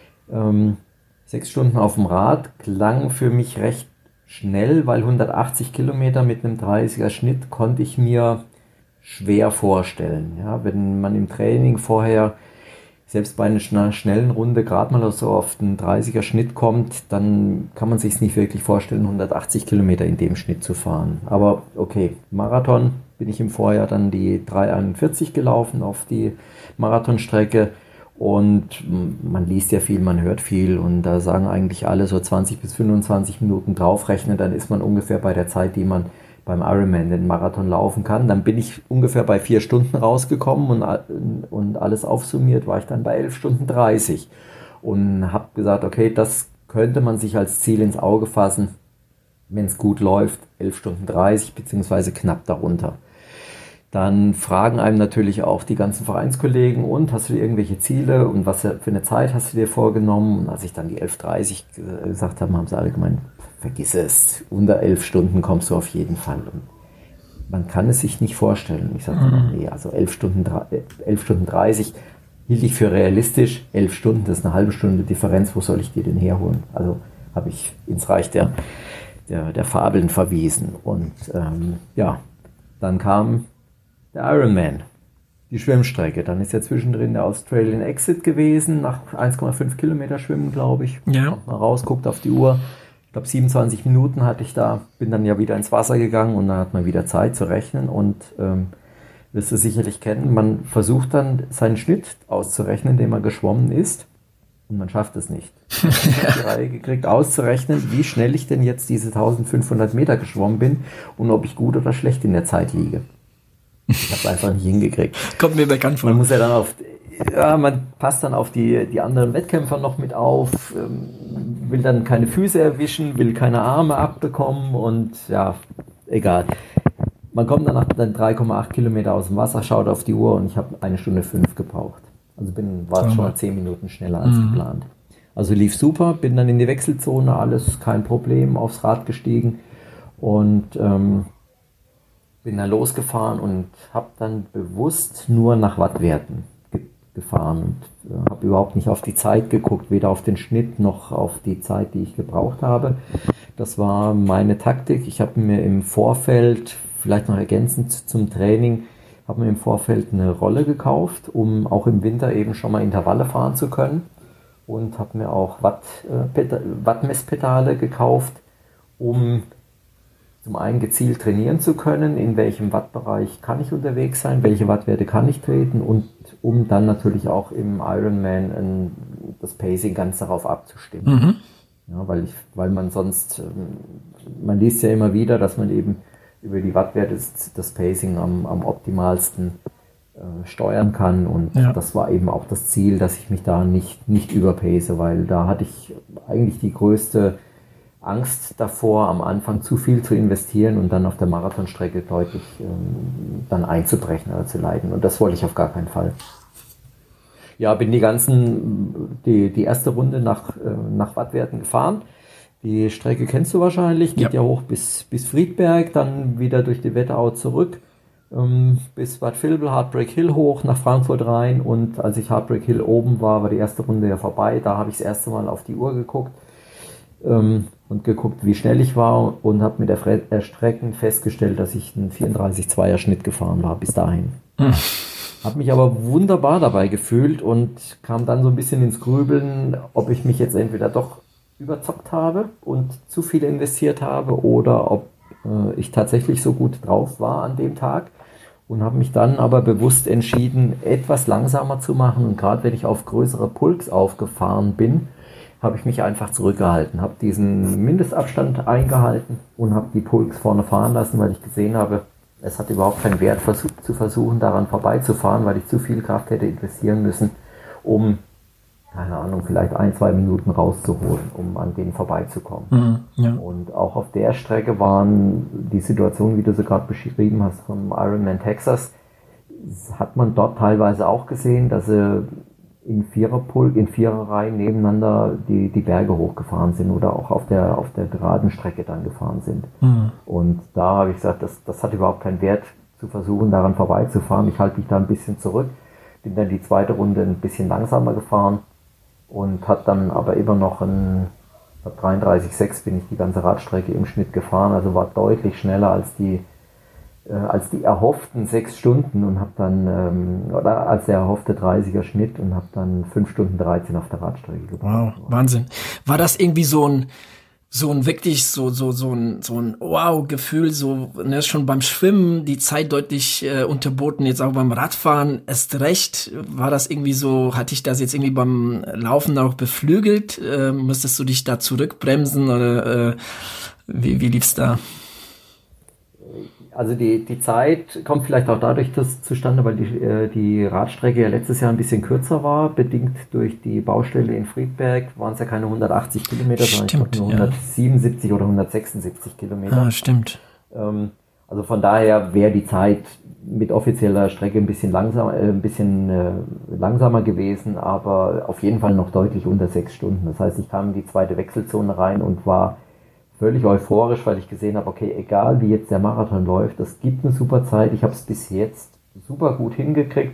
6 Stunden auf dem Rad, klang für mich recht schnell, weil 180 Kilometer mit einem 30er Schnitt konnte ich mir schwer vorstellen. Ja, wenn man im Training vorher selbst bei einer schnellen Runde gerade mal so auf den 30er Schnitt kommt, dann kann man sich es nicht wirklich vorstellen, 180 Kilometer in dem Schnitt zu fahren. Aber okay, Marathon bin ich im Vorjahr dann die 3,41 gelaufen auf die Marathonstrecke und man liest ja viel, man hört viel und da sagen eigentlich alle so 20 bis 25 Minuten draufrechnen, dann ist man ungefähr bei der Zeit, die man beim Ironman den Marathon laufen kann. Dann bin ich ungefähr bei 4 Stunden rausgekommen und alles aufsummiert war ich dann bei 11 Stunden 30 und habe gesagt, okay, das könnte man sich als Ziel ins Auge fassen, wenn es gut läuft, 11 Stunden 30 beziehungsweise knapp darunter. Dann fragen einem natürlich auch die ganzen Vereinskollegen, und hast du dir irgendwelche Ziele und was für eine Zeit hast du dir vorgenommen? Und als ich dann die 11:30 gesagt habe, haben sie alle gemeint, vergiss es, unter 11 Stunden kommst du auf jeden Fall. Und man kann es sich nicht vorstellen. Ich sagte, nee, also 11 Stunden 30 hielt ich für realistisch. 11 Stunden, das ist eine halbe Stunde Differenz, wo soll ich die denn herholen? Also habe ich ins Reich der Fabeln verwiesen. Und ja, dann kam der Ironman, die Schwimmstrecke. Dann ist ja zwischendrin der Australian Exit gewesen, nach 1,5 Kilometer Schwimmen, glaube ich. Ja. Kommt mal raus, guckt auf die Uhr. Ich glaube, 27 Minuten hatte ich da. Bin dann ja wieder ins Wasser gegangen und dann hat man wieder Zeit zu rechnen. Und wirst du sicherlich kennen, man versucht dann seinen Schnitt auszurechnen, indem man geschwommen ist. Und man schafft es nicht. Ich habe die Reihe gekriegt, auszurechnen, wie schnell ich denn jetzt diese 1500 Meter geschwommen bin und ob ich gut oder schlecht in der Zeit liege. Ich habe es einfach nicht hingekriegt. Kommt mir bekannt vor. Man muss ja dann man passt dann auf die anderen Wettkämpfer noch mit auf, will dann keine Füße erwischen, will keine Arme abbekommen und ja, egal. Man kommt dann 3,8 Kilometer aus dem Wasser, schaut auf die Uhr und ich habe 1 Stunde 5 gebraucht. Also war schon mal 10 Minuten schneller als geplant. Also lief super, bin dann in die Wechselzone, alles kein Problem, aufs Rad gestiegen und bin dann losgefahren und habe dann bewusst nur nach Wattwerten gefahren und habe überhaupt nicht auf die Zeit geguckt, weder auf den Schnitt noch auf die Zeit, die ich gebraucht habe. Das war meine Taktik. Ich habe mir im Vorfeld, vielleicht noch ergänzend zum Training, habe mir im Vorfeld eine Rolle gekauft, um auch im Winter eben schon mal Intervalle fahren zu können und habe mir auch Wattmesspedale gekauft, um zum einen gezielt trainieren zu können, in welchem Wattbereich kann ich unterwegs sein, welche Wattwerte kann ich treten und um dann natürlich auch im Ironman das Pacing ganz darauf abzustimmen. Ja, weil man sonst, man liest ja immer wieder, dass man eben über die Wattwerte das Pacing am optimalsten steuern kann und das war eben auch das Ziel, dass ich mich da nicht überpace, weil da hatte ich eigentlich die größte Angst davor, am Anfang zu viel zu investieren und dann auf der Marathonstrecke deutlich dann einzubrechen oder zu leiden. Und das wollte ich auf gar keinen Fall. Ja, bin die erste Runde nach Wattwerten gefahren. Die Strecke kennst du wahrscheinlich, geht ja hoch bis Friedberg, dann wieder durch die Wetterau zurück, bis Bad Vilbel, Heartbreak Hill hoch, nach Frankfurt rein. Und als ich Heartbreak Hill oben war die erste Runde ja vorbei. Da habe ich das erste Mal auf die Uhr geguckt. Und geguckt, wie schnell ich war und habe mit Erstrecken festgestellt, dass ich einen 34,2er Schnitt gefahren war bis dahin. Habe mich aber wunderbar dabei gefühlt und kam dann so ein bisschen ins Grübeln, ob ich mich jetzt entweder doch überzockt habe und zu viel investiert habe oder ob ich tatsächlich so gut drauf war an dem Tag und habe mich dann aber bewusst entschieden, etwas langsamer zu machen und gerade wenn ich auf größere Pulks aufgefahren bin, habe ich mich einfach zurückgehalten, habe diesen Mindestabstand eingehalten und habe die Pulks vorne fahren lassen, weil ich gesehen habe, es hat überhaupt keinen Wert zu versuchen, daran vorbeizufahren, weil ich zu viel Kraft hätte investieren müssen, um keine Ahnung, vielleicht 1-2 Minuten rauszuholen, um an denen vorbeizukommen. Ja. Und auch auf der Strecke waren die Situationen, wie du sie gerade beschrieben hast, vom Ironman Texas, hat man dort teilweise auch gesehen, dass sie in Viererreihen nebeneinander die Berge hochgefahren sind oder auch auf der geraden Strecke dann gefahren sind. Und da habe ich gesagt, das hat überhaupt keinen Wert, zu versuchen, daran vorbeizufahren. Ich halte mich da ein bisschen zurück, bin dann die zweite Runde ein bisschen langsamer gefahren und hat dann aber immer noch 33,6 bin ich die ganze Radstrecke im Schnitt gefahren, also war deutlich schneller als die erhofften 6 Stunden und habe dann, oder als der erhoffte 30er Schnitt und habe dann 5 Stunden 13 auf der Radstrecke gebraucht. Wow, Wahnsinn. War das irgendwie so ein wirklich so ein Wow-Gefühl, so, ne, schon beim Schwimmen die Zeit deutlich unterboten, jetzt auch beim Radfahren erst recht. War das irgendwie so, hatte ich das jetzt irgendwie beim Laufen auch beflügelt? Musstest du dich da zurückbremsen oder wie lief's da? Also die Zeit kommt vielleicht auch dadurch zustande, weil die Radstrecke ja letztes Jahr ein bisschen kürzer war, bedingt durch die Baustelle in Friedberg waren es ja keine 180 Kilometer, sondern nur 177 oder 176 Kilometer. Ah, stimmt. Also von daher wäre die Zeit mit offizieller Strecke ein bisschen langsamer gewesen, aber auf jeden Fall noch deutlich unter 6 Stunden. Das heißt, ich kam in die zweite Wechselzone rein und war völlig euphorisch, weil ich gesehen habe, okay, egal wie jetzt der Marathon läuft, das gibt eine super Zeit. Ich habe es bis jetzt super gut hingekriegt,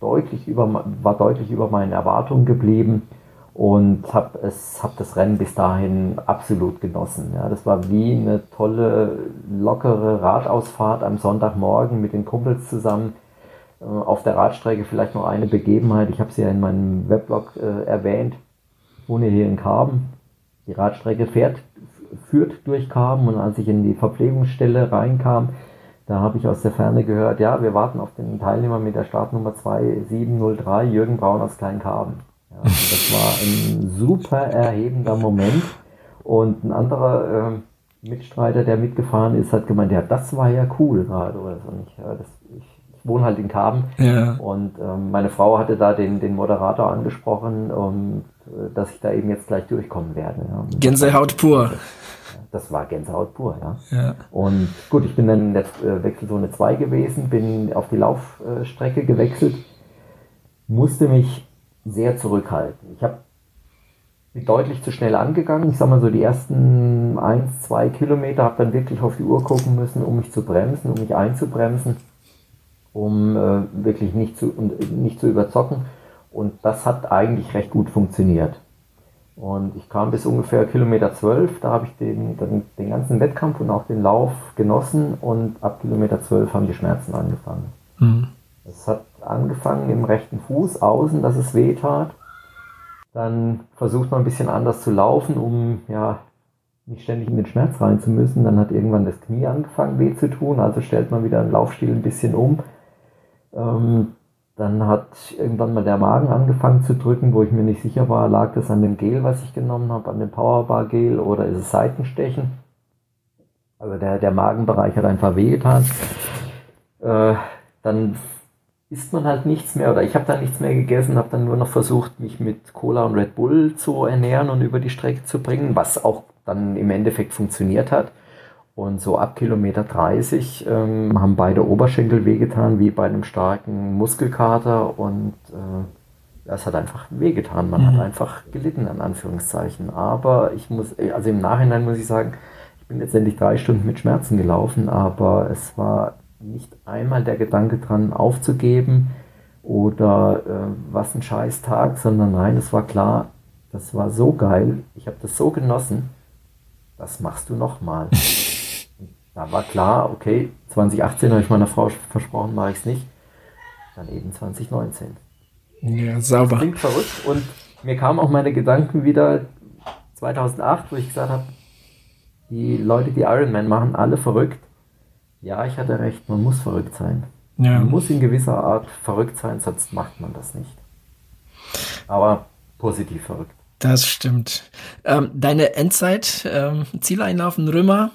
war deutlich über meinen Erwartungen geblieben und habe das Rennen bis dahin absolut genossen. Ja, das war wie eine tolle, lockere Radausfahrt am Sonntagmorgen mit den Kumpels zusammen. Auf der Radstrecke vielleicht noch eine Begebenheit, ich habe sie ja in meinem Weblog erwähnt, ich wohne hier in Karben. Die Radstrecke führt durch Karben und als ich in die Verpflegungsstelle reinkam, da habe ich aus der Ferne gehört, ja, wir warten auf den Teilnehmer mit der Startnummer 2703, Jürgen Braun aus Kleinkarben. Ja, also das war ein super erhebender Moment und ein anderer Mitstreiter, der mitgefahren ist, hat gemeint, ja, das war ja cool gerade. Und ich wohne halt in Karben und meine Frau hatte da den Moderator angesprochen, dass ich da eben jetzt gleich durchkommen werde. Ja. Gänsehaut pur. Das war Gänsehaut pur, ja. Und gut, ich bin dann in der Wechselzone 2 gewesen, bin auf die Laufstrecke gewechselt, musste mich sehr zurückhalten. Bin deutlich zu schnell angegangen. Ich sag mal so, die ersten 1-2 Kilometer habe dann wirklich auf die Uhr gucken müssen, um mich zu bremsen, um mich einzubremsen, um wirklich nicht zu überzocken. Und das hat eigentlich recht gut funktioniert. Und ich kam bis ungefähr Kilometer 12, da habe ich den ganzen Wettkampf und auch den Lauf genossen und ab Kilometer 12 haben die Schmerzen angefangen. Es hat angefangen im rechten Fuß außen, dass es weh tat. Dann versucht man ein bisschen anders zu laufen, um ja nicht ständig in den Schmerz rein zu müssen. Dann hat irgendwann das Knie angefangen weh zu tun, also stellt man wieder den Laufstil ein bisschen um. Dann hat irgendwann mal der Magen angefangen zu drücken, wo ich mir nicht sicher war, lag das an dem Gel, was ich genommen habe, an dem Powerbar-Gel oder ist es Seitenstechen? Also der Magenbereich hat einfach wehgetan. Dann isst man halt nichts mehr oder ich habe dann nichts mehr gegessen, habe dann nur noch versucht, mich mit Cola und Red Bull zu ernähren und über die Strecke zu bringen, was auch dann im Endeffekt funktioniert hat. Und so ab Kilometer 30 haben beide Oberschenkel wehgetan, wie bei einem starken Muskelkater und es hat einfach wehgetan. Man hat einfach gelitten, in Anführungszeichen. Aber also im Nachhinein muss ich sagen, ich bin letztendlich 3 Stunden mit Schmerzen gelaufen, aber es war nicht einmal der Gedanke dran aufzugeben oder was ein scheiß Tag, sondern nein, es war klar, das war so geil, ich habe das so genossen, das machst du nochmal. Da war klar, okay, 2018 habe ich meiner Frau versprochen, mache ich es nicht. Dann eben 2019. Ja, sauber. Das klingt verrückt und mir kamen auch meine Gedanken wieder 2008, wo ich gesagt habe, die Leute, die Ironman machen, alle verrückt. Ja, ich hatte recht, man muss verrückt sein. Ja. Man muss in gewisser Art verrückt sein, sonst macht man das nicht. Aber positiv verrückt. Das stimmt. Deine Endzeit, Zieleinlauf in Römer?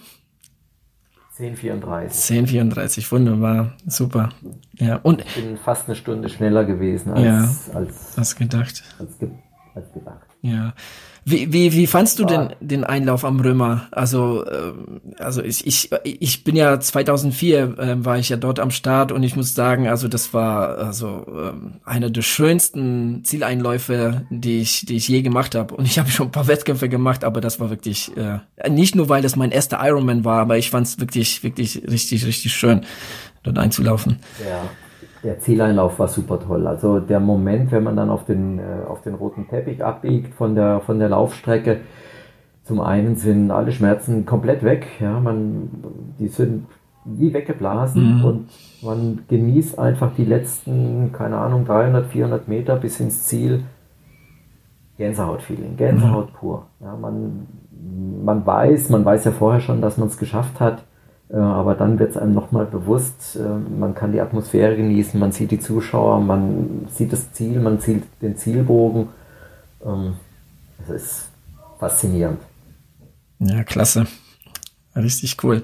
10:34, wunderbar, super. Ja, und ich bin fast eine Stunde schneller gewesen als gedacht. als gedacht. Ja. Wie fandst du denn den Einlauf am Römer? Also ich bin ja 2004 war ich ja dort am Start und ich muss sagen, also das war einer der schönsten Zieleinläufe, die ich je gemacht habe. Und ich habe schon ein paar Wettkämpfe gemacht, aber das war wirklich nicht nur, weil das mein erster Ironman war, aber ich fand es wirklich richtig schön, dort einzulaufen. Ja. Der Zieleinlauf war super toll. Also der Moment, wenn man dann auf den roten Teppich abbiegt von der Laufstrecke, zum einen sind alle Schmerzen komplett weg. Ja, die sind wie weggeblasen und man genießt einfach die letzten, keine Ahnung, 300, 400 Meter bis ins Ziel. Gänsehaut-Feeling, Gänsehaut pur. Ja, man weiß ja vorher schon, dass man es geschafft hat. Aber dann wird es einem nochmal bewusst, man kann die Atmosphäre genießen, man sieht die Zuschauer, man sieht das Ziel, man sieht den Zielbogen. Das ist faszinierend. Ja, klasse. Richtig cool.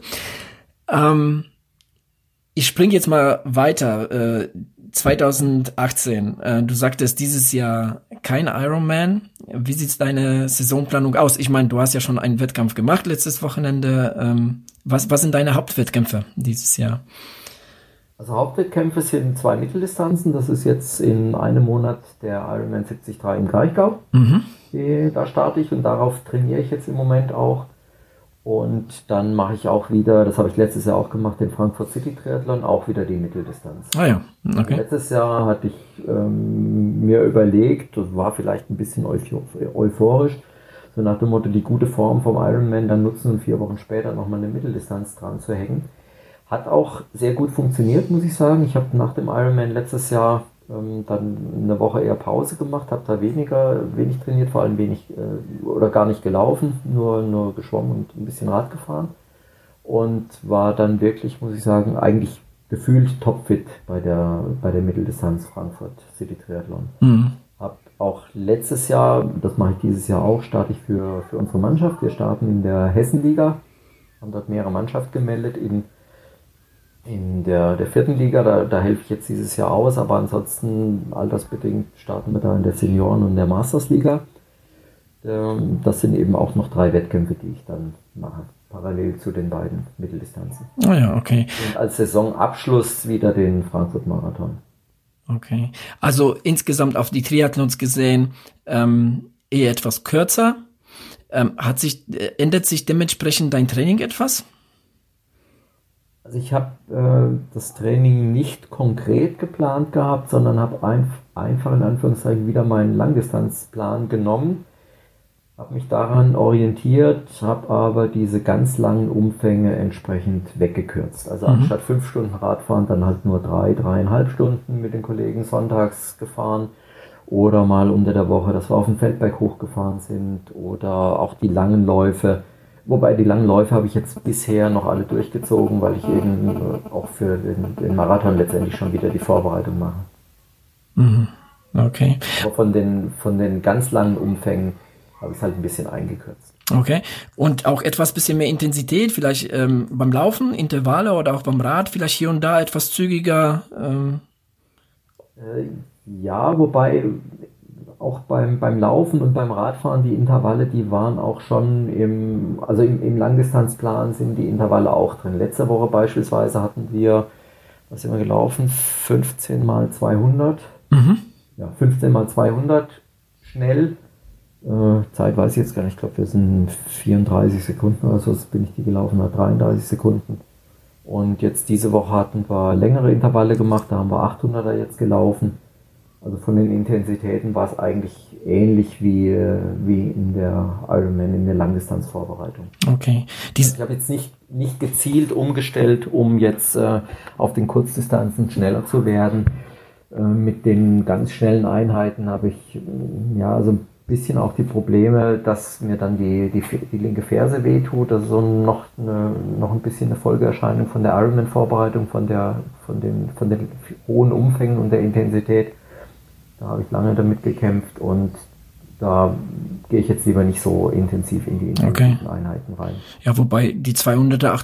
Ich springe jetzt mal weiter. 2018, du sagtest dieses Jahr kein Ironman. Wie sieht deine Saisonplanung aus? Ich meine, du hast ja schon einen Wettkampf gemacht letztes Wochenende. Was sind deine Hauptwettkämpfe dieses Jahr? Also Hauptwettkämpfe sind 2 Mitteldistanzen. Das ist jetzt in einem Monat der Ironman 73 im Kraichgau. Da starte ich und darauf trainiere ich jetzt im Moment auch. Und dann mache ich auch wieder, das habe ich letztes Jahr auch gemacht, den Frankfurt City Triathlon, auch wieder die Mitteldistanz. Ah ja, okay. Letztes Jahr hatte ich mir überlegt, das war vielleicht ein bisschen euphorisch, so nach dem Motto, die gute Form vom Ironman dann nutzen und 4 Wochen später nochmal eine Mitteldistanz dran zu hängen. Hat auch sehr gut funktioniert, muss ich sagen. Ich habe nach dem Ironman letztes Jahr dann eine Woche eher Pause gemacht, habe da wenig trainiert, vor allem wenig oder gar nicht gelaufen, nur geschwommen und ein bisschen Rad gefahren und war dann wirklich, muss ich sagen, eigentlich gefühlt topfit bei der Mitteldistanz Frankfurt City Triathlon. Habe auch letztes Jahr, das mache ich dieses Jahr auch, starte ich für unsere Mannschaft. Wir starten in der Hessenliga, haben dort mehrere Mannschaften gemeldet in der 4. Liga, da helfe ich jetzt dieses Jahr aus, aber ansonsten altersbedingt starten wir da in der Senioren- und der Masters-Liga. Das sind eben auch noch 3 Wettkämpfe, die ich dann mache, parallel zu den beiden Mitteldistanzen. Ah ja, okay. Und als Saisonabschluss wieder den Frankfurt-Marathon. Okay, also insgesamt auf die Triathlons gesehen eher etwas kürzer. Ändert sich dementsprechend dein Training etwas? Also ich habe das Training nicht konkret geplant gehabt, sondern habe einfach in Anführungszeichen wieder meinen Langdistanzplan genommen, habe mich daran orientiert, habe aber diese ganz langen Umfänge entsprechend weggekürzt. Also anstatt 5 Stunden Radfahren dann halt nur 3,5 Stunden mit den Kollegen sonntags gefahren oder mal unter der Woche, dass wir auf den Feldberg hochgefahren sind oder auch die langen Läufe. Wobei die langen Läufe habe ich jetzt bisher noch alle durchgezogen, weil ich eben auch für den Marathon letztendlich schon wieder die Vorbereitung mache. Okay. Aber von den ganz langen Umfängen habe ich es halt ein bisschen eingekürzt. Okay. Und auch etwas bisschen mehr Intensität, vielleicht beim Laufen, Intervalle oder auch beim Rad, vielleicht hier und da etwas zügiger? Ja, wobei auch beim Laufen und beim Radfahren, die Intervalle, die waren auch schon im Langdistanzplan sind die Intervalle auch drin. Letzte Woche beispielsweise hatten wir, was sind wir gelaufen? 15 mal 200. Ja, 15 mal 200 schnell. Zeit weiß ich jetzt gar nicht, ich glaube, wir sind 34 Sekunden oder so, das bin ich die gelaufen, 33 Sekunden. Und jetzt diese Woche hatten wir längere Intervalle gemacht, da haben wir 800er jetzt gelaufen. Also von den Intensitäten war es eigentlich ähnlich wie in der Ironman, in der Langdistanzvorbereitung. Okay. Ich habe jetzt nicht gezielt umgestellt, um jetzt auf den Kurzdistanzen schneller zu werden. Mit den ganz schnellen Einheiten habe ich so ein bisschen auch die Probleme, dass mir dann die linke Ferse wehtut. Das ist so noch ein bisschen eine Folgeerscheinung von der Ironman-Vorbereitung, von den hohen Umfängen und der Intensität. Da habe ich lange damit gekämpft und da gehe ich jetzt lieber nicht so intensiv in die intensiven Einheiten rein. Ja, wobei die 200er,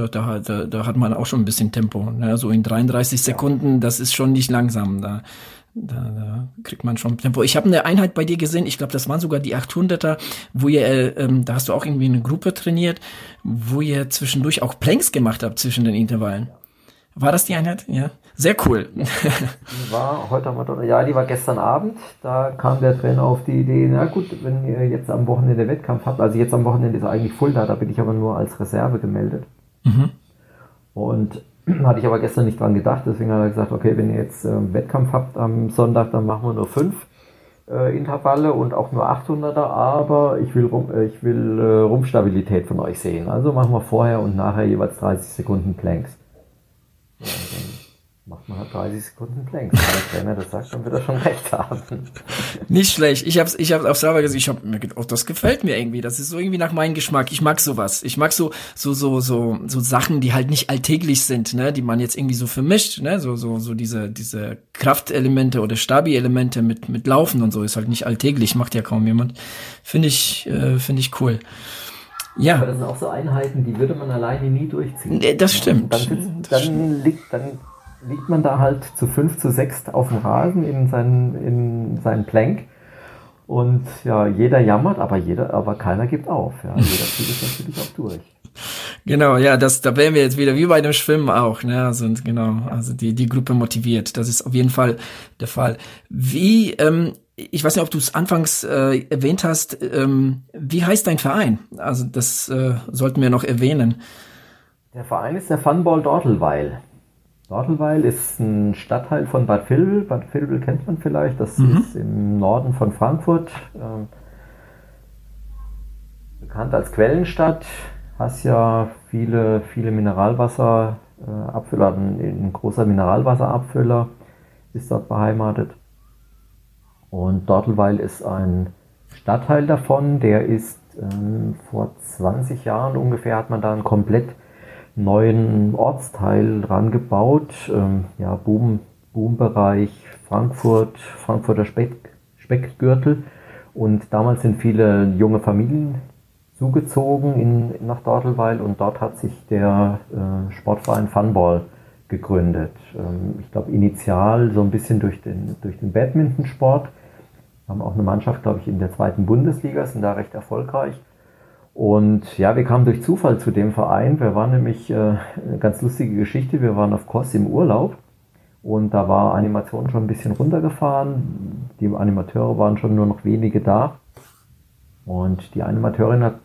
800er, da hat man auch schon ein bisschen Tempo. Ne? So in 33 Sekunden, das ist schon nicht langsam. Da kriegt man schon Tempo. Ich habe eine Einheit bei dir gesehen, ich glaube, das waren sogar die 800er, wo ihr, da hast du auch irgendwie eine Gruppe trainiert, wo ihr zwischendurch auch Planks gemacht habt zwischen den Intervallen. War das die Einheit? Ja. Sehr cool. Die war heute am Donnerstag, ja, die war gestern Abend. Da kam der Trainer auf die Idee, na gut, wenn ihr jetzt am Wochenende Wettkampf habt, also jetzt am Wochenende ist eigentlich Fulda, da bin ich aber nur als Reserve gemeldet. Mhm. Und hatte ich aber gestern nicht dran gedacht, deswegen hat er gesagt, okay, wenn ihr jetzt Wettkampf habt am Sonntag, dann machen wir nur 5 Intervalle und auch nur 800er, aber ich will Rumpfstabilität von euch sehen. Also machen wir vorher und nachher jeweils 30 Sekunden Planks. Ja, dann macht man halt 30 Sekunden Planks. Wenn der Trainer das sagt, dann wird er schon recht haben. Nicht schlecht. Ich hab's auf Strava gesehen. Ich hab mir gedacht, oh, das gefällt mir irgendwie. Das ist so irgendwie nach meinem Geschmack. Ich mag sowas. Ich mag so Sachen, die halt nicht alltäglich sind, ne, die man jetzt irgendwie so vermischt, ne, so diese Kraftelemente oder Stabi-Elemente mit Laufen und so ist halt nicht alltäglich. Macht ja kaum jemand. Finde ich cool. Ja. Aber das sind auch so Einheiten, die würde man alleine nie durchziehen. Das stimmt. Dann liegt man da halt zu 5, zu 6 auf dem Rasen in seinen Plank. Und ja, jeder jammert, aber keiner gibt auf. Ja. Jeder zieht es natürlich auch durch. Genau, ja, da wären wir jetzt wieder wie bei dem Schwimmen auch, ne, also die Gruppe motiviert. Das ist auf jeden Fall der Fall. Ich weiß nicht, ob du es anfangs erwähnt hast, wie heißt dein Verein? Also das sollten wir noch erwähnen. Der Verein ist der Funball Dortelweil. Dortelweil ist ein Stadtteil von Bad Vilbel. Bad Vilbel kennt man vielleicht, das ist im Norden von Frankfurt. Bekannt als Quellenstadt, hast ja viele Mineralwasserabfüller, ein großer Mineralwasserabfüller ist dort beheimatet. Und Dortelweil ist ein Stadtteil davon, der ist vor 20 Jahren ungefähr, hat man da einen komplett neuen Ortsteil dran gebaut. Boombereich Frankfurter Speckgürtel. Und damals sind viele junge Familien zugezogen nach Dortelweil und dort hat sich der Sportverein Funball gegründet. Ich glaube initial so ein bisschen durch den Badmintonsport. Wir haben auch eine Mannschaft, glaube ich, in der 2. Bundesliga, sind da recht erfolgreich. Und ja, wir kamen durch Zufall zu dem Verein. Wir waren nämlich, eine ganz lustige Geschichte, wir waren auf Kos im Urlaub und da war Animation schon ein bisschen runtergefahren. Die Animateure waren schon nur noch wenige da. Und die Animatorin hat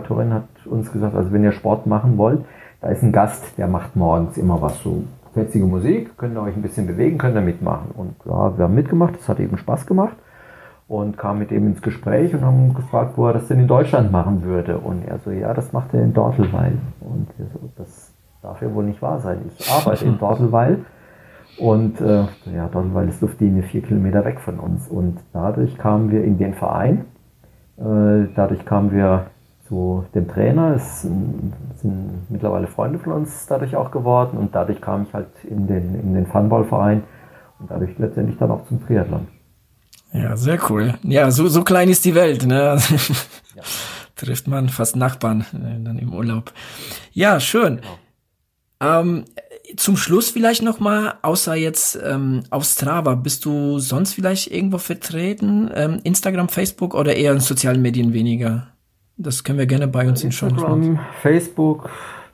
uns gesagt, also wenn ihr Sport machen wollt, da ist ein Gast, der macht morgens immer was, so fetzige Musik, könnt ihr euch ein bisschen bewegen, könnt ihr mitmachen. Und ja, wir haben mitgemacht, das hat eben Spaß gemacht. Und kam mit ihm ins Gespräch und haben gefragt, wo er das denn in Deutschland machen würde. Und er so, ja, das macht er in Dortelweil. Und wir so, das darf ja wohl nicht wahr sein. Ich arbeite in Dortelweil und Dortelweil ist Luftlinie 4 Kilometer weg von uns. Und dadurch kamen wir in den Verein, dadurch kamen wir zu dem Trainer, es sind mittlerweile Freunde von uns dadurch auch geworden und dadurch kam ich halt in den Funballverein und dadurch letztendlich dann auch zum Triathlon. Ja, sehr cool. Ja, so klein ist die Welt, ne? Ja. Trifft man fast Nachbarn dann im Urlaub. Ja, schön. Genau. Zum Schluss vielleicht nochmal, außer jetzt auf Strava, bist du sonst vielleicht irgendwo vertreten? Instagram, Facebook oder eher in sozialen Medien weniger? Das können wir gerne bei uns in Instagram, Facebook,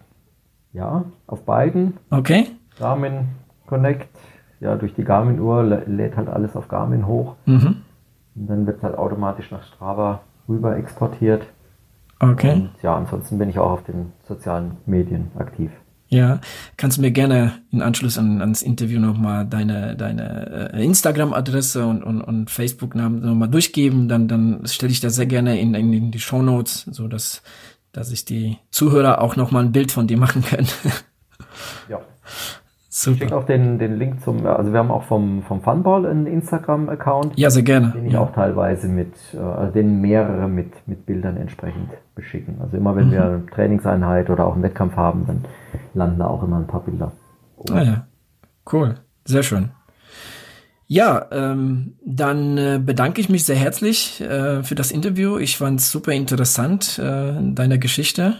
ja, auf beiden. Okay. Garmin Connect. Ja, durch die Garmin-Uhr lädt halt alles auf Garmin hoch. Und dann wird halt automatisch nach Strava rüber exportiert. Okay. Und ja, ansonsten bin ich auch auf den sozialen Medien aktiv. Ja, kannst du mir gerne im Anschluss ans Interview nochmal deine Instagram-Adresse und Facebook-Namen nochmal durchgeben, dann stelle ich das sehr gerne in die Shownotes, so dass sich die Zuhörer auch nochmal ein Bild von dir machen können. Ja. Super. Ich schicke auch den Link also wir haben auch vom Funball einen Instagram-Account. Ja, sehr gerne. Den ich auch teilweise den mehrere mit Bildern entsprechend beschicken. Also immer wenn wir eine Trainingseinheit oder auch einen Wettkampf haben, dann landen da auch immer ein paar Bilder. Ja, cool. Sehr schön. Ja, dann bedanke ich mich sehr herzlich für das Interview. Ich fand es super interessant, deine Geschichte.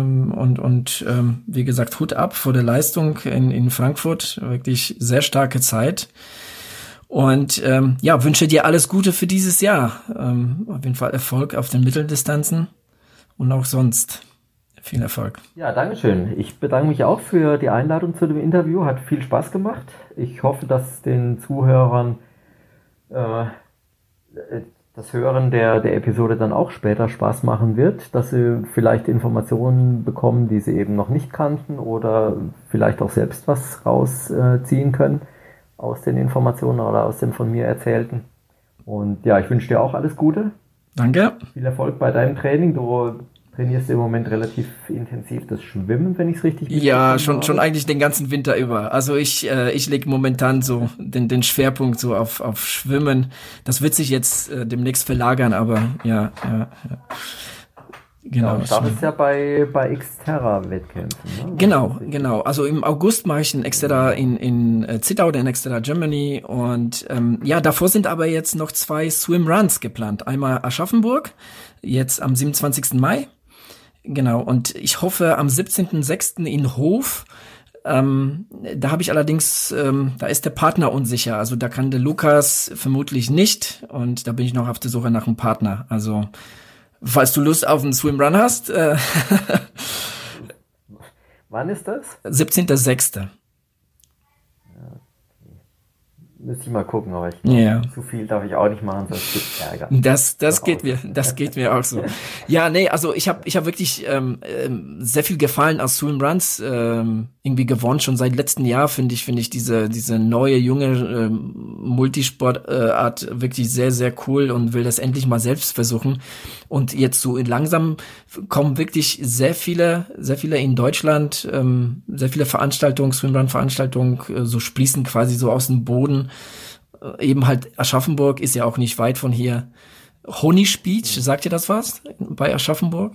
Und wie gesagt, Hut ab vor der Leistung in Frankfurt. Wirklich sehr starke Zeit. Und ja, wünsche dir alles Gute für dieses Jahr. Auf jeden Fall Erfolg auf den Mitteldistanzen und auch sonst. Viel Erfolg. Ja, Dankeschön. Ich bedanke mich auch für die Einladung zu dem Interview. Hat viel Spaß gemacht. Ich hoffe, dass den Zuhörern das Hören der Episode dann auch später Spaß machen wird, dass sie vielleicht Informationen bekommen, die sie eben noch nicht kannten oder vielleicht auch selbst was rausziehen können aus den Informationen oder aus dem von mir Erzählten. Und ja, ich wünsche dir auch alles Gute. Danke. Viel Erfolg bei deinem Training. Du trainierst im Moment relativ intensiv das Schwimmen, wenn ich es richtig mitbekommen habe. Ja, schon eigentlich den ganzen Winter über. Also ich lege momentan so den Schwerpunkt so auf Schwimmen. Das wird sich jetzt demnächst verlagern, aber ja. Genau. Ja, du startest ja bei Xterra-Wettkämpfen. Ne? Genau. Also im August mache ich ein Xterra in Zittau, den Xterra Germany. Und ja, davor sind aber jetzt noch 2 Swimruns geplant. Einmal Aschaffenburg, jetzt am 27. Mai. Genau, und ich hoffe am 17.06. in Hof. Da habe ich allerdings, da ist der Partner unsicher. Also da kann der Lukas vermutlich nicht. Und da bin ich noch auf der Suche nach einem Partner. Also falls du Lust auf einen Swimrun hast. Wann ist das? 17.06. Müsste ich mal gucken, aber ich glaube, zu viel darf ich auch nicht machen, sonst gibt es Ärger. Das geht mir auch so. Ja, nee, also ich hab wirklich sehr viel Gefallen aus Swimruns irgendwie gewonnen. Schon seit letztem Jahr finde ich diese neue, junge Multisportart wirklich sehr, sehr cool und will das endlich mal selbst versuchen. Und jetzt so langsam kommen wirklich sehr viele in Deutschland, sehr viele Veranstaltungen, Swimrun-Veranstaltungen, so sprießen quasi so aus dem Boden. Eben halt Aschaffenburg ist ja auch nicht weit von hier. Honey Beach, sagt ihr das was? Bei Aschaffenburg?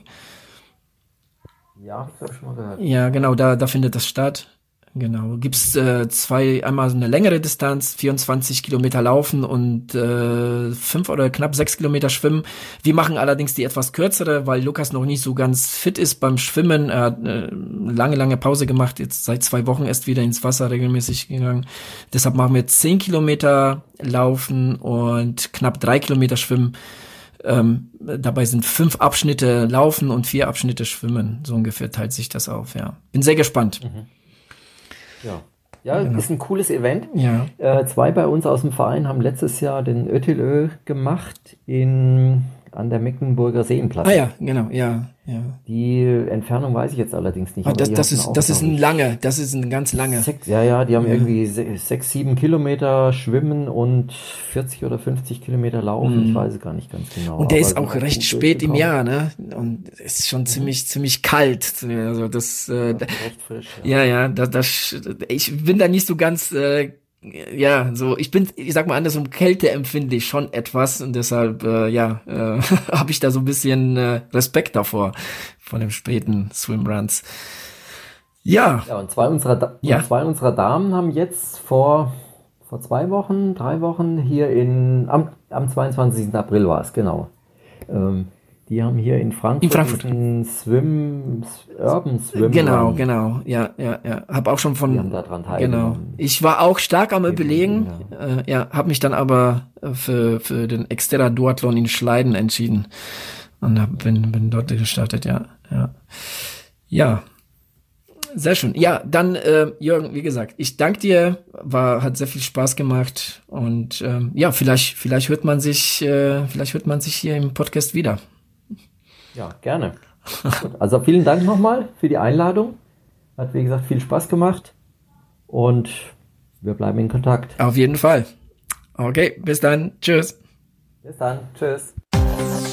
Ja, das habe ich schon mal gehört. Ja, genau, da findet das statt. Genau. Gibt's einmal so eine längere Distanz, 24 Kilometer laufen und 5 oder knapp 6 Kilometer schwimmen. Wir machen allerdings die etwas kürzere, weil Lukas noch nicht so ganz fit ist beim Schwimmen. Er hat lange Pause gemacht, jetzt seit 2 Wochen erst wieder ins Wasser regelmäßig gegangen. Deshalb machen wir 10 Kilometer laufen und knapp 3 Kilometer schwimmen. Dabei sind 5 Abschnitte laufen und 4 Abschnitte schwimmen. So ungefähr teilt sich das auf, ja. Bin sehr gespannt. Ja, genau. Ist ein cooles Event. Ja. 2 bei uns aus dem Verein haben letztes Jahr den Ötilö gemacht an der Mecklenburger Seenplatte. Ah ja, genau, ja. Die Entfernung weiß ich jetzt allerdings nicht. Das ist ein ganz lange. Die haben irgendwie 6-7 Kilometer schwimmen und 40 oder 50 Kilometer laufen. Ich weiß es gar nicht ganz genau. Und der ist auch recht spät im Jahr, ne? Und es ist schon ziemlich kalt. Also das recht frisch. Ja, ich bin da nicht so ganz ich sag mal andersrum, kälteempfindlich schon etwas und deshalb, habe ich da so ein bisschen Respekt davor, von dem späten Swimruns. Ja. Ja, und zwei unserer Damen haben jetzt vor 3 Wochen hier am 22. April war es, genau. Die haben hier in Frankfurt einen Urban Swim. Genau. Ja. Hab auch schon Die haben da dran teilgenommen. Genau. Ich war auch stark am Überlegen. Hab mich dann aber für den Xterra Duathlon in Schleiden entschieden. Und bin dort gestartet, ja. Ja. Sehr schön. Ja, dann, Jürgen, wie gesagt, ich danke dir. Hat sehr viel Spaß gemacht. Und, vielleicht hört man sich hier im Podcast wieder. Ja, gerne. Also vielen Dank nochmal für die Einladung. Hat, wie gesagt, viel Spaß gemacht. Und wir bleiben in Kontakt. Auf jeden Fall. Okay, bis dann. Tschüss. Bis dann. Tschüss.